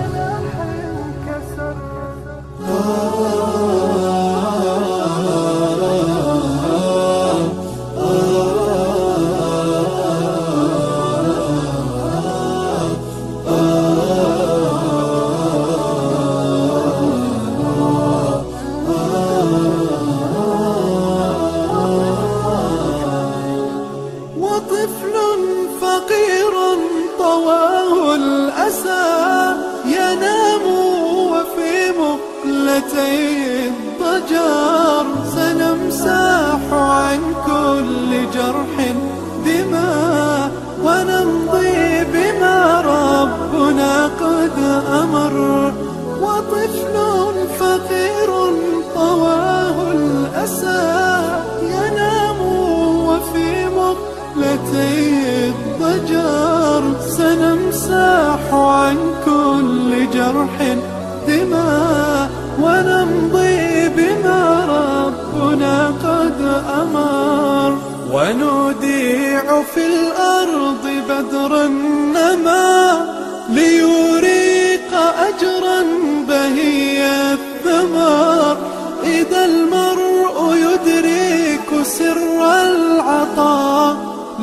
وطفل فقير طواه الأسى، ينام وفي مقلتي الضجر، سنمسح عن كل جرح دماء، ونمضي بما ربنا قد أمر. وطفل فقير طواه الأسى، ينام وفي مقلتي الضجر، سنمسح عن كل جرح دماء، ونمضي بما ربنا قد أمر. ونوديع في الأرض بدرا نما، ليريق أجرا بهي الثمر. إذا المرء يدرك سر العطاء،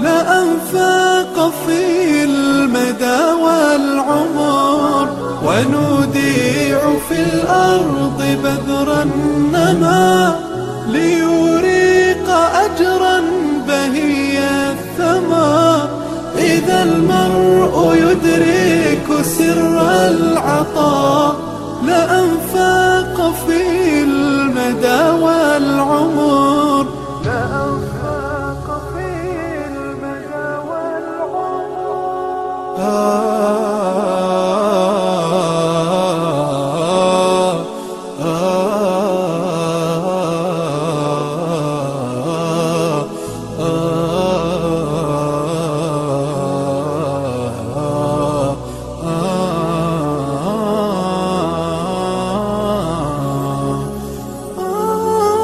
لأنفاق في المدى والعمر. ونوديع في الأرض بذرا نما، ليريق أجرا بهي الثمر. إذا المرء يدرك سر العطاء، لأنفاق في المدى والعمر. لأنفاق في المدى والعمر.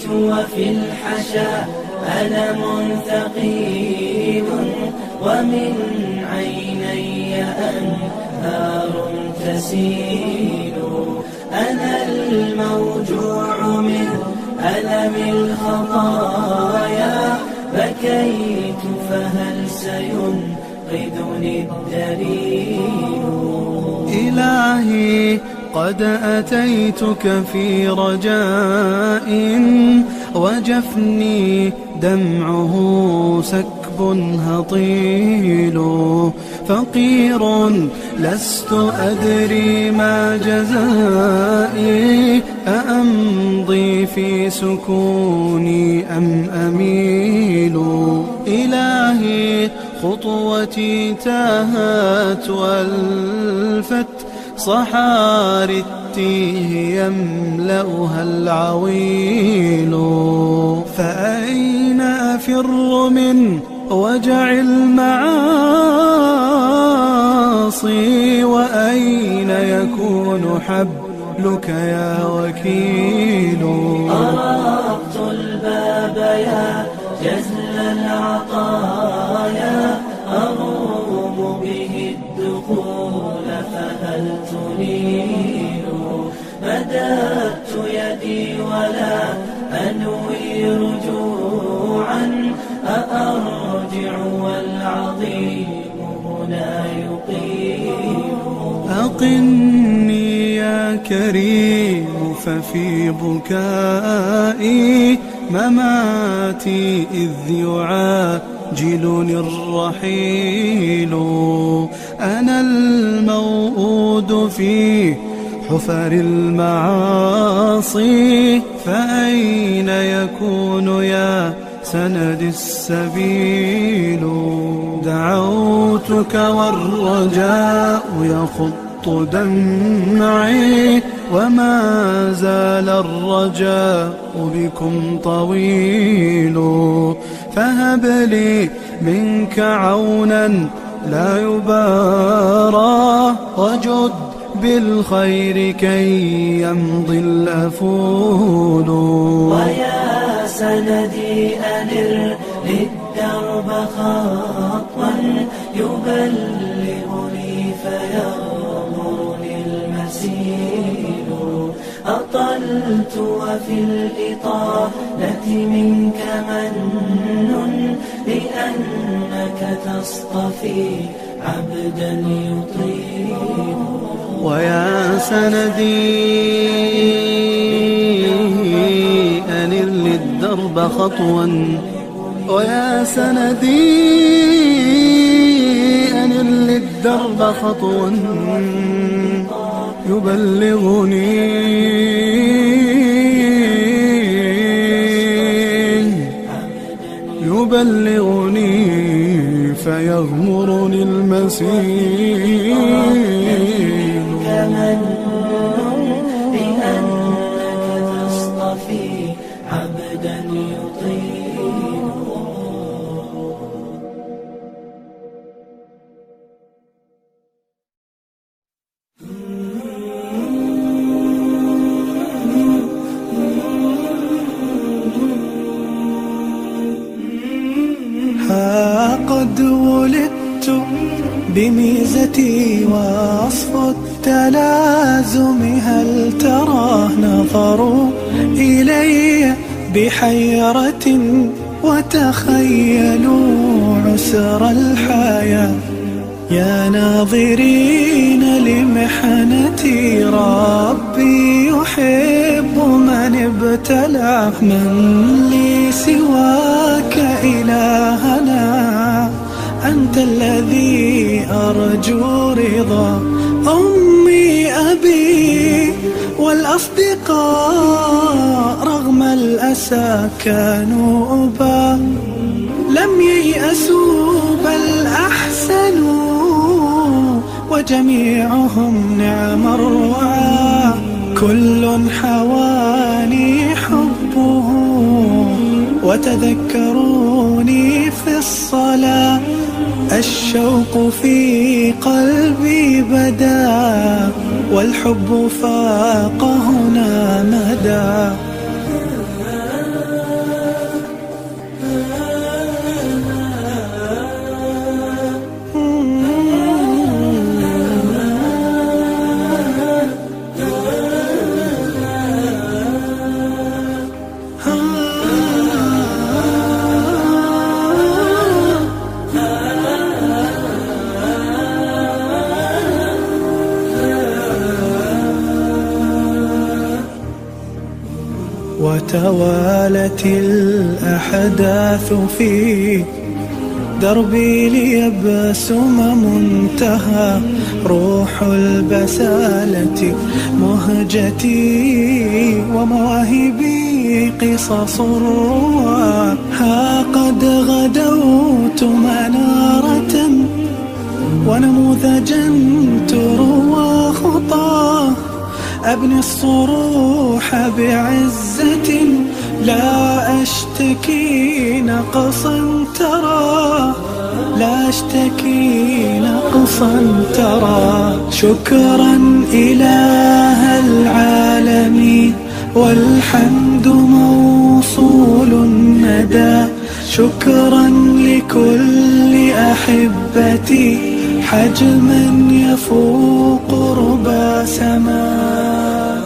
بكيت وفي الحشا ألم ثقيل ومن عيني أنهار تسيل أنا الموجوع من ألم الخطايا بكيت فهل سينقذني الدليل إلهي قد أتيتك في رجاء وجفني دمعه سكب هطيل فقير لست أدري ما جزائي أأمضي في سكوني أم أميل إلهي خطوتي تاهت والفت صحاري التيه يملأها العويل فأين أفر من وجع المعاصي وأين يكون حبلك يا وكيل طرقت الباب يا جزل العطايا أروم به الدخول فهل تنيل مددت يدي ولا أنوي رجوعا أأرجع والعظيم هنا يقيل أقني يا كريم ففي بكائي مماتي إذ يعاجلني الرحيل أنا الموؤود في حفر المعاصي فأين يكون يا سند السبيل دعوتك والرجاء يخط دمعي وما زال الرجاء بكم طويل فهب لي منك عونا لا يبارى وجد بالخير كي يمضي الأفول ويا سندي أنر للدرب خطوا يبلغني فيغمرني المسيل أطلت وفي الإطالة منك من لأنك تصطفي عبدا يطيل ويا سندي أنر للدرب خطوا ويا سندي أنر للدرب خطوا يبلغني فيغمرني المسير كمن لأنك تصطفي عبدا يطيل ها قد ولدت بميزتي وصف التلازم هل ترى نظروا إلي بحيرة وتخيلوا عسر الحياة يا ناظرين لمحنتي ربي يحب من ابتلى من لي سواك إلهنا أنت الذي أرجو رضا أمي أبي والأصدقاء رغم الأسى كانوا أبا لم ييأسوا بل أحسنوا وجميعهم نعم الرعاة كل حواني حبه وتذكروني في الصلاة الشوق في قلبي بدا والحب فاق هنا مدى توالت الأحداث في دربي ليبسم منتهى روح البسالة مهجتي ومواهبي قصص الروى. ها قد غدوت منارة ونموذجا تروى خطاه، أبني الصروح بعزة لا أشتكي نقصا ترى، لا أشتكي نقصا ترى. شكرا إله العالمين والحمد موصول الندى، شكرا لكل أحبتي حجما يفوق ربى سماء.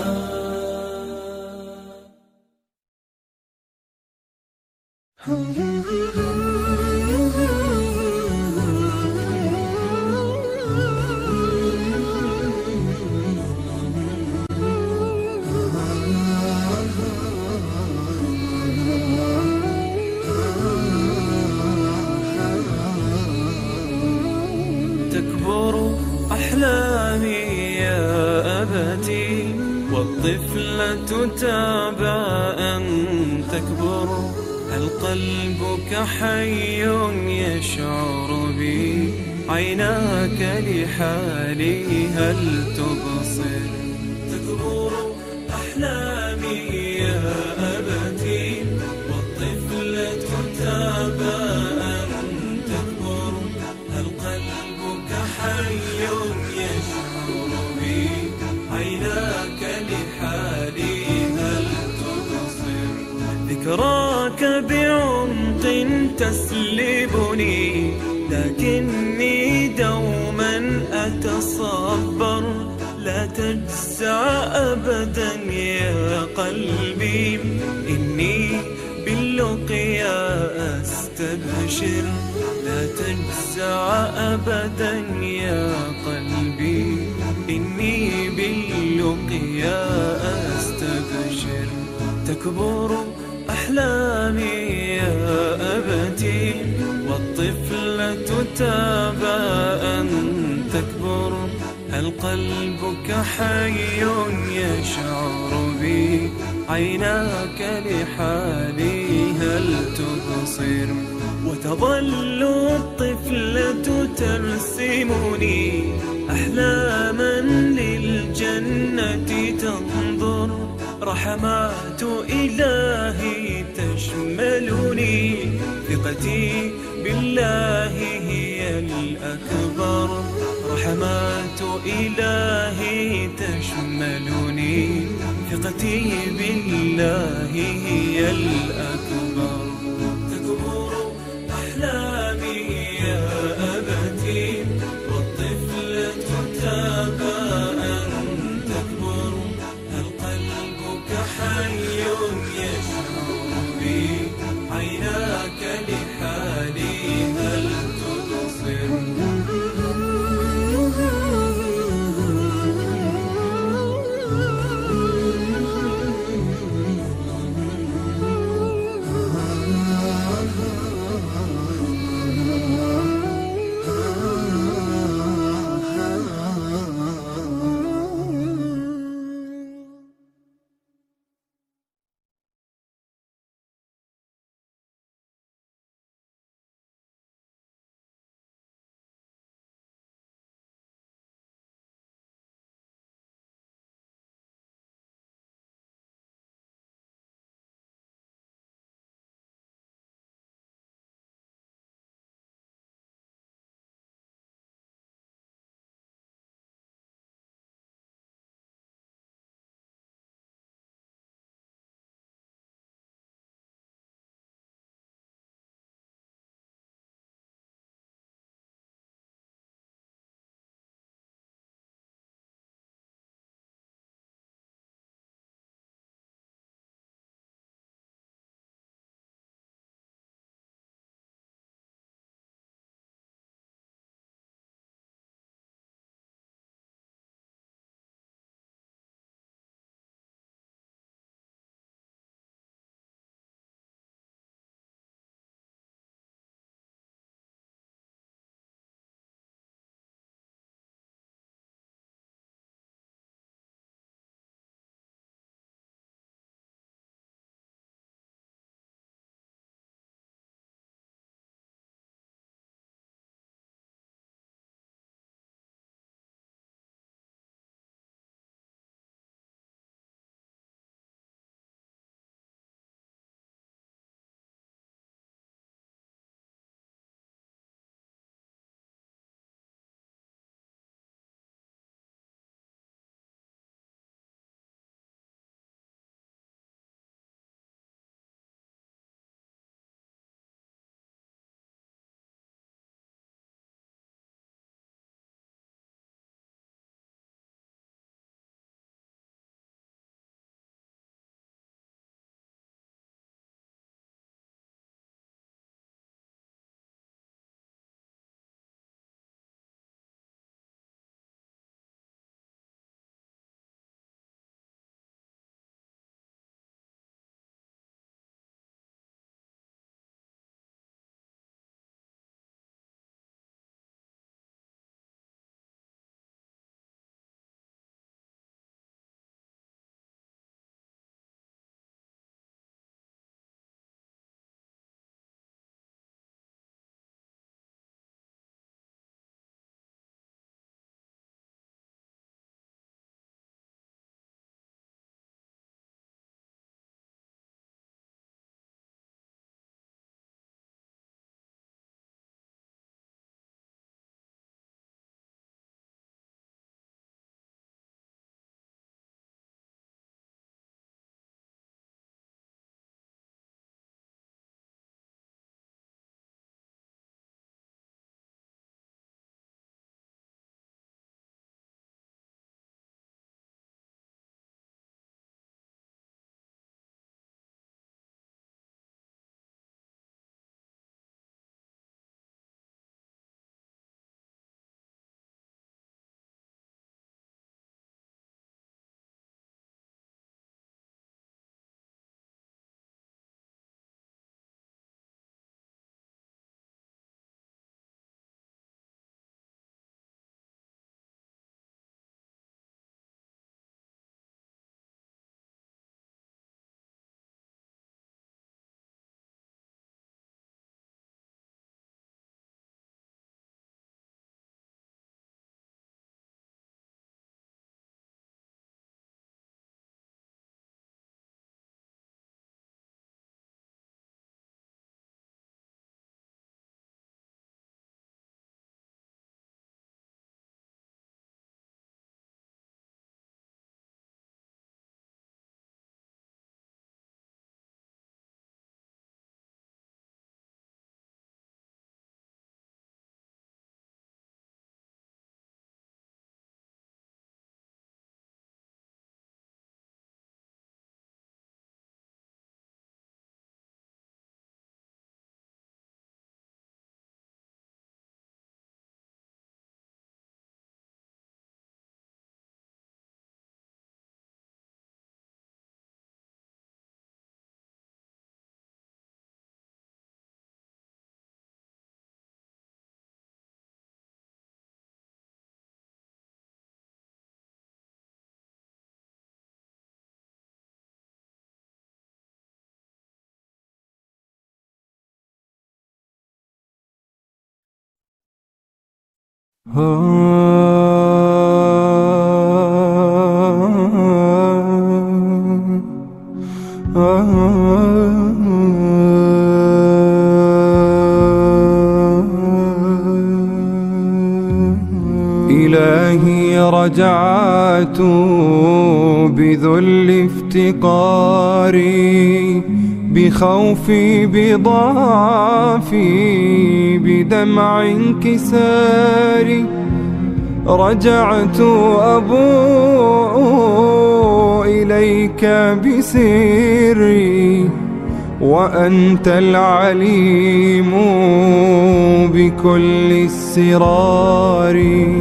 تكبر أحلامي يا أبتي والطفلة تابى أن تكبر. هل قلبك حي يشعر بي؟ عيناك لحالي هل تبصر؟ تكبر أحلامي يا أبتي والطفلة تابى أن تكبر. هل قلبك حي يشعر بي؟ عيناك لحالي هل تبصر؟ ذكراك بعمق تسلبني لكني دوما أتصبر. لا تجزع أبدا يا قلبي إني باللقيا أستبشر. لا تجزع أبدا يا قلبي إني باللقيا أستبشر. تكبر أحلامي يا أبتي والطفلة تابى أن تكبر. هل قلبك حي يشعر بي؟ عيناك لحالي هل تبصر؟ وتظل الطفلة ترسمني أحلاما للجنة تنظر. رحمات إلهي تشملني، ثقتي بالله هي الأكبر. رحمات إلهي تشملني، ثقتي بالله هي الأكبر. تكبر أحلامي يا أبتي والطفلة تابى أن تكبر. هل قلبك حي يشعر بي؟ عيناك لحالي هل تبصر؟ إلهي رجعت بذل افتقاري، بخوفي بضعفي، بدمع انكساري. رجعت أبوء إليك بسري، وأنت العليم بكل السرار.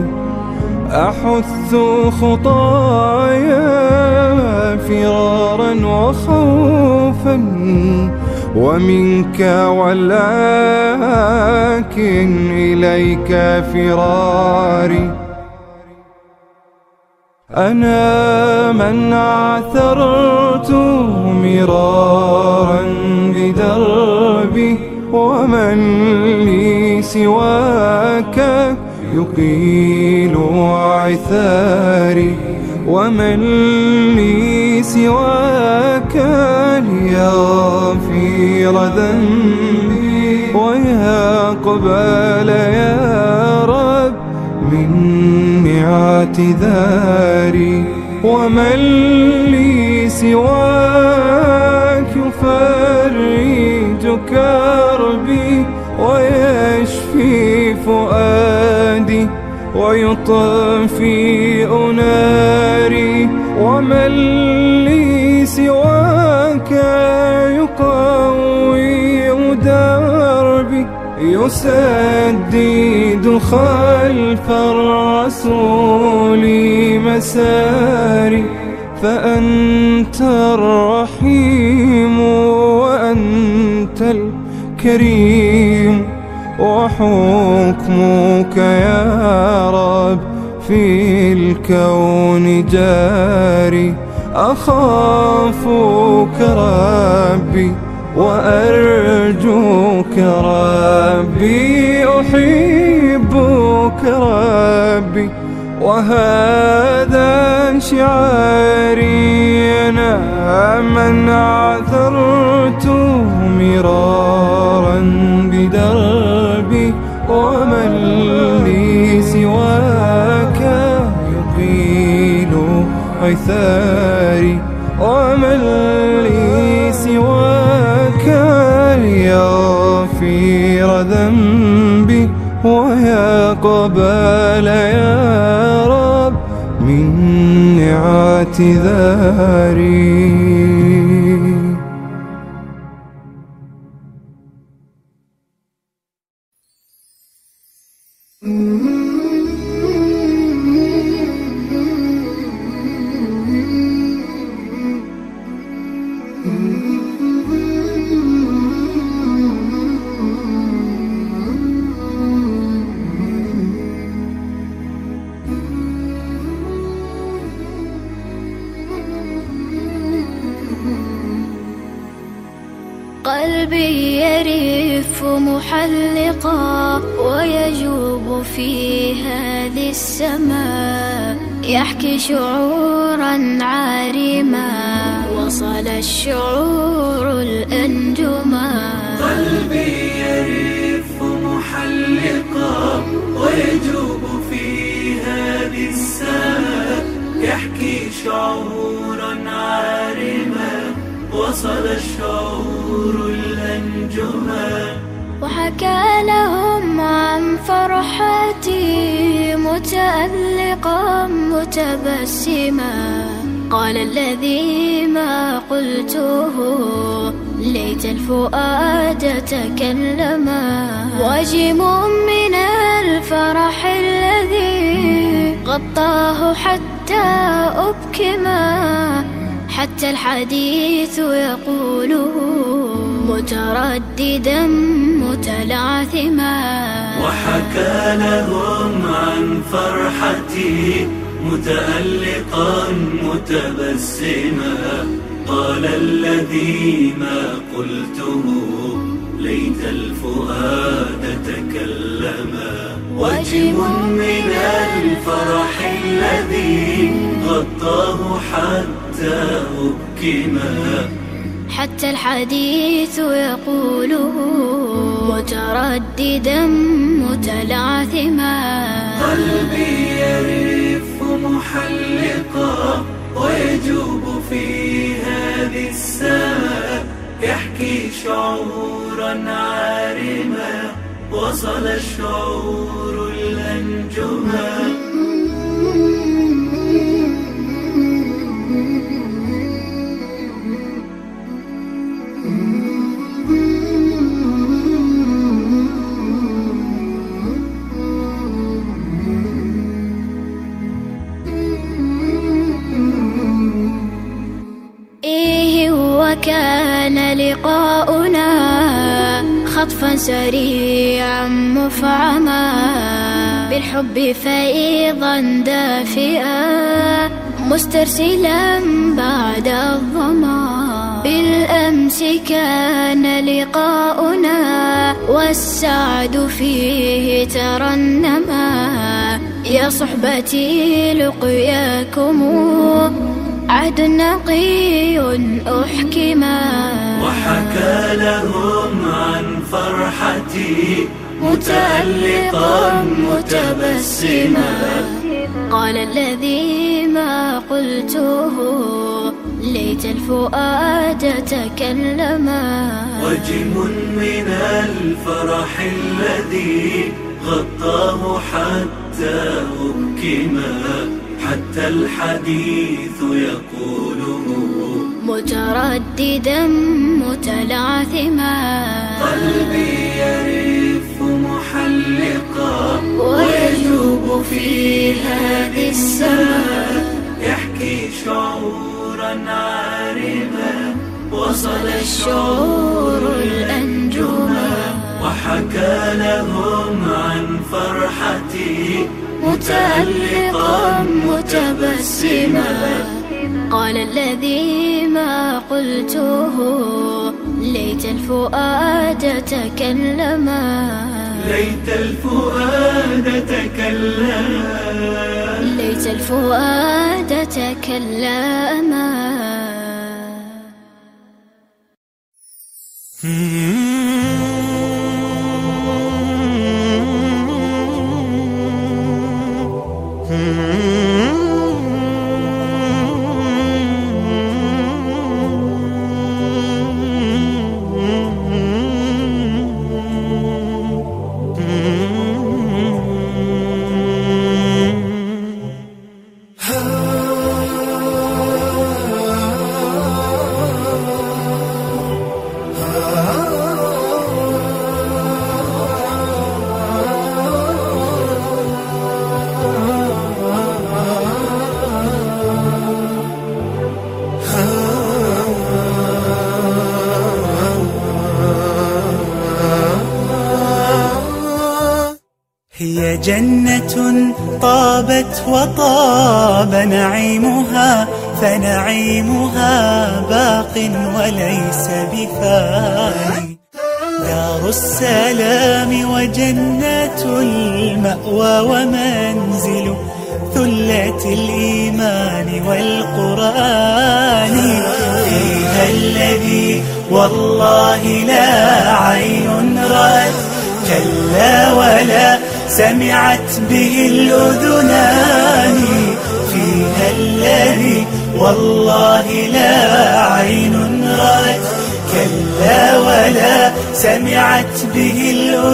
أحث خطايا فرارا وخوفا ومنك، ولكن إليك فراري. أنا من عثرت مرارا بدربي، ومن لي سواك يقيل عثاري. ومن لي سواك ليغفر ذنبي، ويقبل يا رب مني اعتذاري. ومن لي سواك يفرج كربي، ويشفي فؤادي، ويطفئ ناري. ومن لي سواك يقوي دربي، يسدد خلف الرسول مساري. فأنت الرحيم وأنت الكريم، وحكمك يا رب في الكون جاري. أخافك ربي وأرجوك ربي، أحبك ربي وهذا شعاري. أنا من عثرت مرارا بدربي، ومن لي سواك يقيل عثاري. ومن لي سواك ليغفر ذنبي، ويقبل يا رب مني اعتذاري. قلبي يرف محلقا ويجوب في هذه السماء، يحكي شعورا عارما وصل الشعور الأنجما. قلبي يرف محلقا ويجوب في هذه السماء، يحكي شعورا عارما وصل الشعور الأنجما. وحكى لهم عن فرحتي متألقا متبسما، قال الذي ما قلته ليت الفؤاد تكلما. واجم من الفرح الذي غطاه حتى أبكما، حتى الحديث يقوله مترددا متلعثما. وحكى لهم عن فرحتي متألقا متبسما، قال الذي ما قلته ليت الفؤاد تكلما. وجم من الفرح الذي غطاه حتى أبكما. حتى الحديث يقوله مترددا متلعثما. قلبي يرف محلقا ويجوب في هذه السماء. يحكي شعورا عارما وصل الشعور الأنجما. وكان لقاؤنا خطفا سريعا مفعما. بالحب فيضا دافئا مسترسلا بعد الظما. بالأمس كان لقاؤنا والسعد فيه ترنما. يا صحبتي لقياكم عهد نقي أحكما. وحكى لهم عن فرحتي متألقا متبسما. قال الذي ما قلته ليت الفؤاد تكلما. وجم من الفرح الذي غطاه حتى أبكما. حتى الحديث يقوله مترددا متلعثما. قلبي يرف محلقا ويجوب في هذه السماء. يحكي شعورا عارما وصل الشعور الأنجما. وحكى لهم عن فرحتي متألقا متبسما. قال الذي ما قلته ليت الفؤاد تكلما. ليت الفؤاد تكلما. ليت الفؤاد تكلما. هي جنة طابت وطاب نعيمها. فنعيمها باق وليس بفاني. دار السلام وجنة المأوى ومنزل ثلة الإيمان والقرآن. فيها الذي والله لا عين رأت كلا ولا سمعت به الأذنان. فيها الذي والله لا عين رأت كلا ولا سمعت به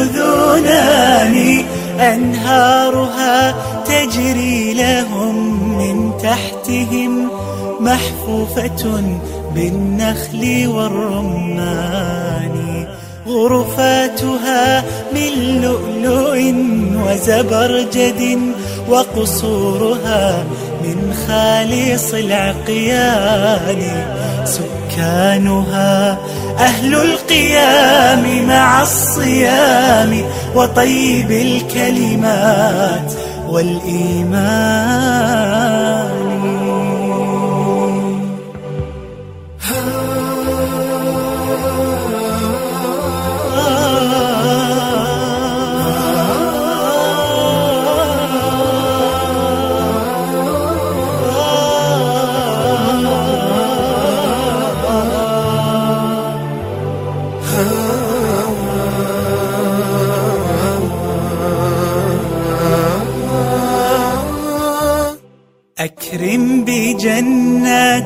الأذنان. أنهارها تجري لهم من تحتهم محفوفة بالنخل والرمان. غرفاتها من لؤلؤ وزبرجد وقصورها من خالص العقيان. سكانها أهل القيام مع الصيام وطيب الكلمات والإيمان.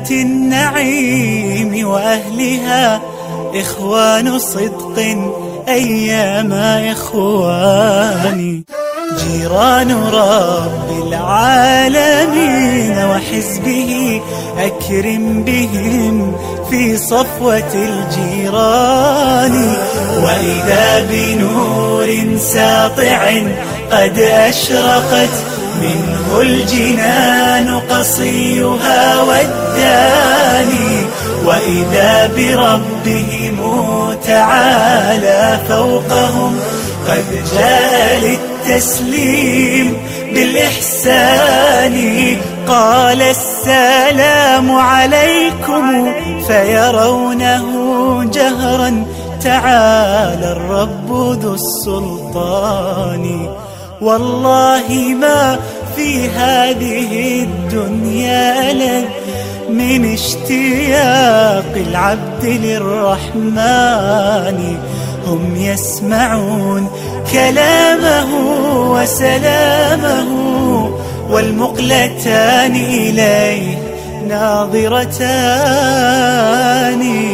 النعيم وأهلها إخوان صدق أيام إخواني، جيران رب العالمين وحزبه أكرم بهم في صفوة الجيران. وإذا بنور ساطع قد أشرقت منه الجنان قصيها والداني، وإذا بربهم تعالى فوقهم قد جاء للتسليم بالإحسان. قال السلام عليكم فيرونه جهرا تعالى الرب ذو السلطان. والله ما في هذه الدنيا لذ من اشتياق العبد للرحمن. هم يسمعون كلامه وسلامه والمقلتان إليه ناظرتان.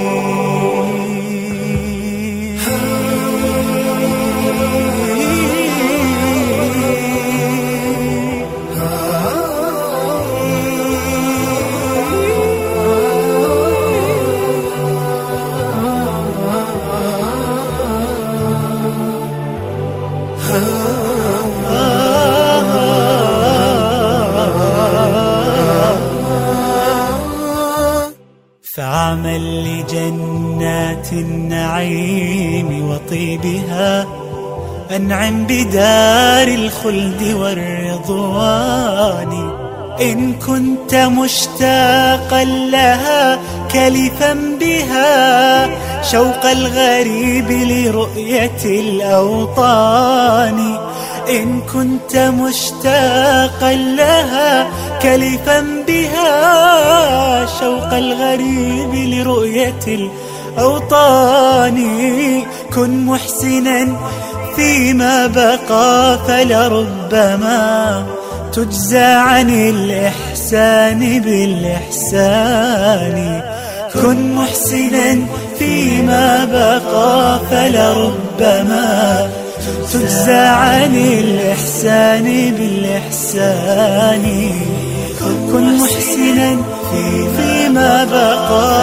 فاعمل لجنات النعيم وطيبها، أنعم بدار الخلد والرضوان. إن كنت مشتاقا لها كلفا بها شوق الغريب لرؤية الأوطان. إن كنت مشتاقا لها كلفا بها شوق الغريب لرؤية الأوطان. كن محسنا فيما بقى فلربما تجزى عن الإحسان بالإحسان. كن محسنا فيما بقى فلربما تجزى عن الإحسان بالإحسان. كن محسنا فيما بقى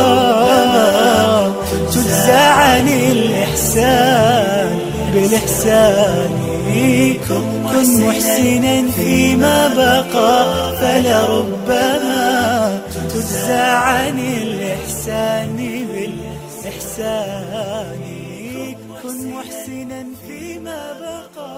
تجزى عن الإحسان بالإحسان. كن محسنا فيما بقى فلربما تجزى عن الإحسان بالإحسان. كن محسنا فيما بقى.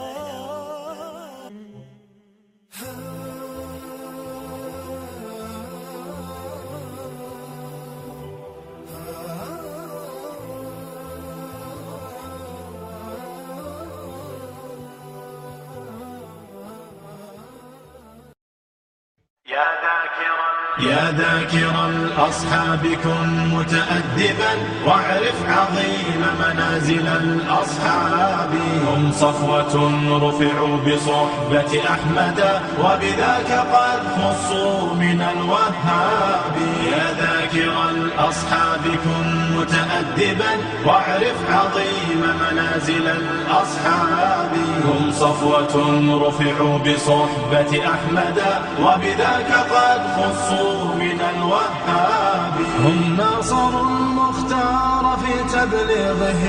يا ذاكر الأصحاب كن متأدبا واعرف عظيم منازل الأصحاب. هم صفوة رفعوا بصحبة أحمد وبذاك قد خصوا من الوهاب. يا ذاكر الأصحاب كن متأدبا واعرف عظيم منازل الأصحاب. هم صفوة رفعوا بصحبة أحمد وبذاك قد خصوا من الوهاب. هم ناصروا المختار في تبليغه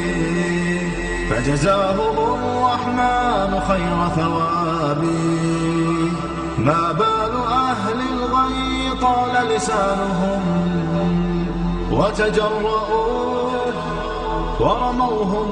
فجزاهم الرحمن خير ثواب. ما بال أهل الغي طال لسانهم وتجرؤوا ورموهم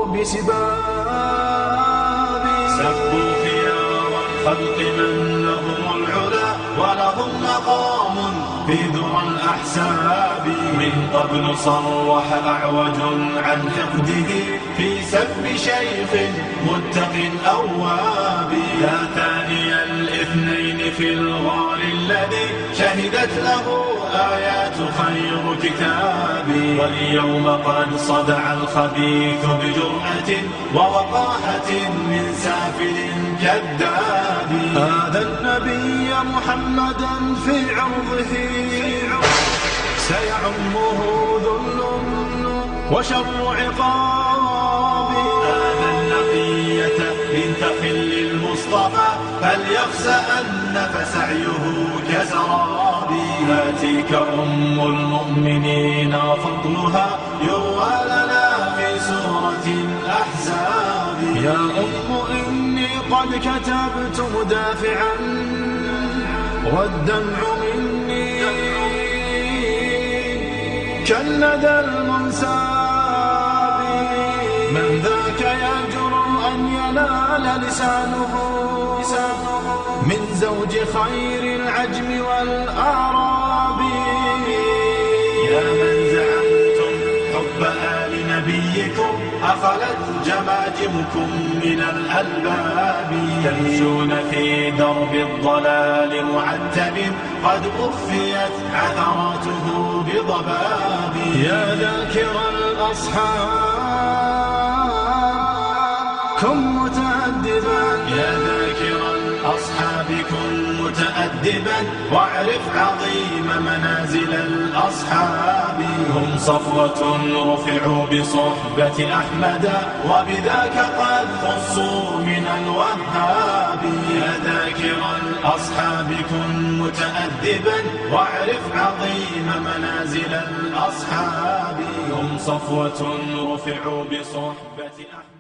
بسباب. سبوا خيار الخلق من لهم العلا ولهم مقام في ذرى الأحساب. من قبل صرح أعوج عن حقده في سب شيخ متق أواب. يا ثاني الاثنين في الغار الذي شهدت له آيات خير كتابي. واليوم قد صدع الخبيث بجرأة ووقاحة من سافل كذاب. هذا النبي محمدا في عرضه سيعمه ذل وشر عقاب. هذا النقية إن تخل المصطفى فليخسأن فسعيه كسراب. هاتيك أم المؤمنين فضلها يروى لنا في سورة الأحزاب. يا أم إني قد كتبت مدافعا والدمع مني كالندى المنساب. من ذاك يجرؤ أن ينال لسانه من زوج خير العجم والأعراب. يا من زعمتم حب آل نبيكم أخلت جماجمكم من الألباب. تمشون في درب الضلال معتب قد أخفيت عثراته بضباب. يا ذاكر الأصحاب كن متأدبا. يا ذاكر الأصحاب كن متأدبا واعرف عظيم منازل الأصحاب. هم صفوة رفعوا بصحبة أحمد وبذاك قد خصوا من الوهاب. يا ذاكر الأصحاب كن متأدبا واعرف عظيم منازل الأصحاب. هم صفوة رفعوا بصحبة أحمد.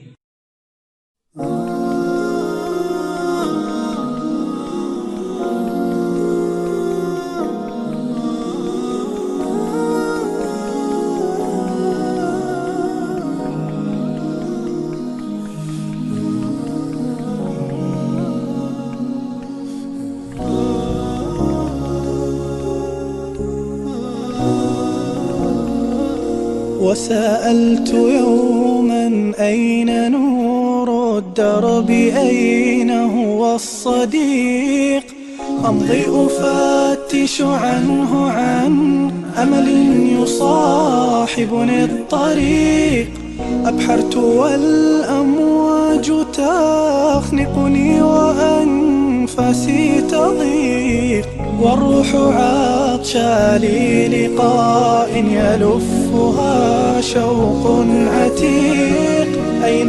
وسألت يوما أين نور الدرب أين هو الصديق. أمضي أفتش عنه عن أمل يصاحبني الطريق. أبحرت والأمواج تخنقني وأنفسي تضيق. والروح عطشى للقاء يلفها شوق عتيق. أين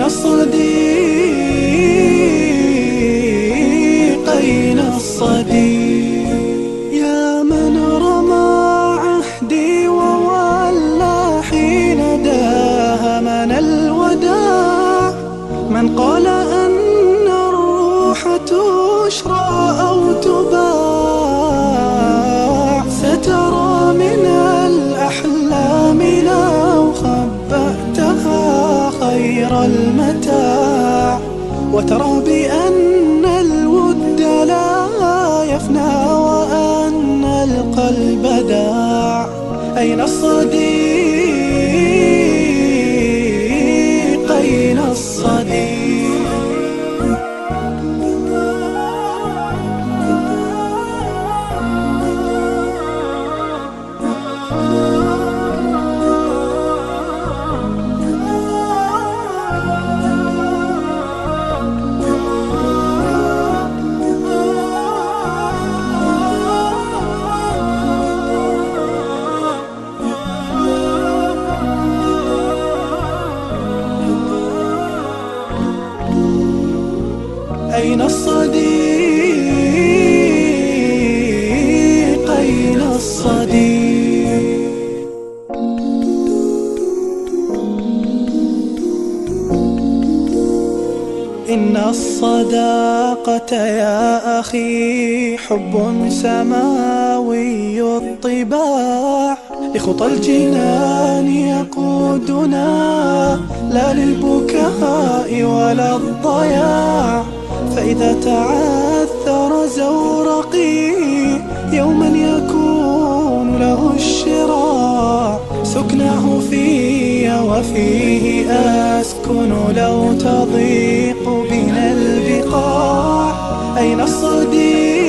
الصديق أين الصديق. يا من رمى عهدي وولى حين داهمن الوداع. من قال أن الروح تشرى أو تباع. سترى من الأحلام لو خبأتها خير المتاع. وترى بأن الود لا يفنى وأن القلب داع. أين الصديق أين الصديق. أين الصديق أين الصديق. إن الصداقة يا أخي حب سماوي الطباع. لخطى الجنان يقودنا لا للبكاء ولا الضياع. فإذا تعثر زورقي يوما يكون له الشراع. سكنه في وفيه أسكن لو تضيق بنا البقاع. أين الصديق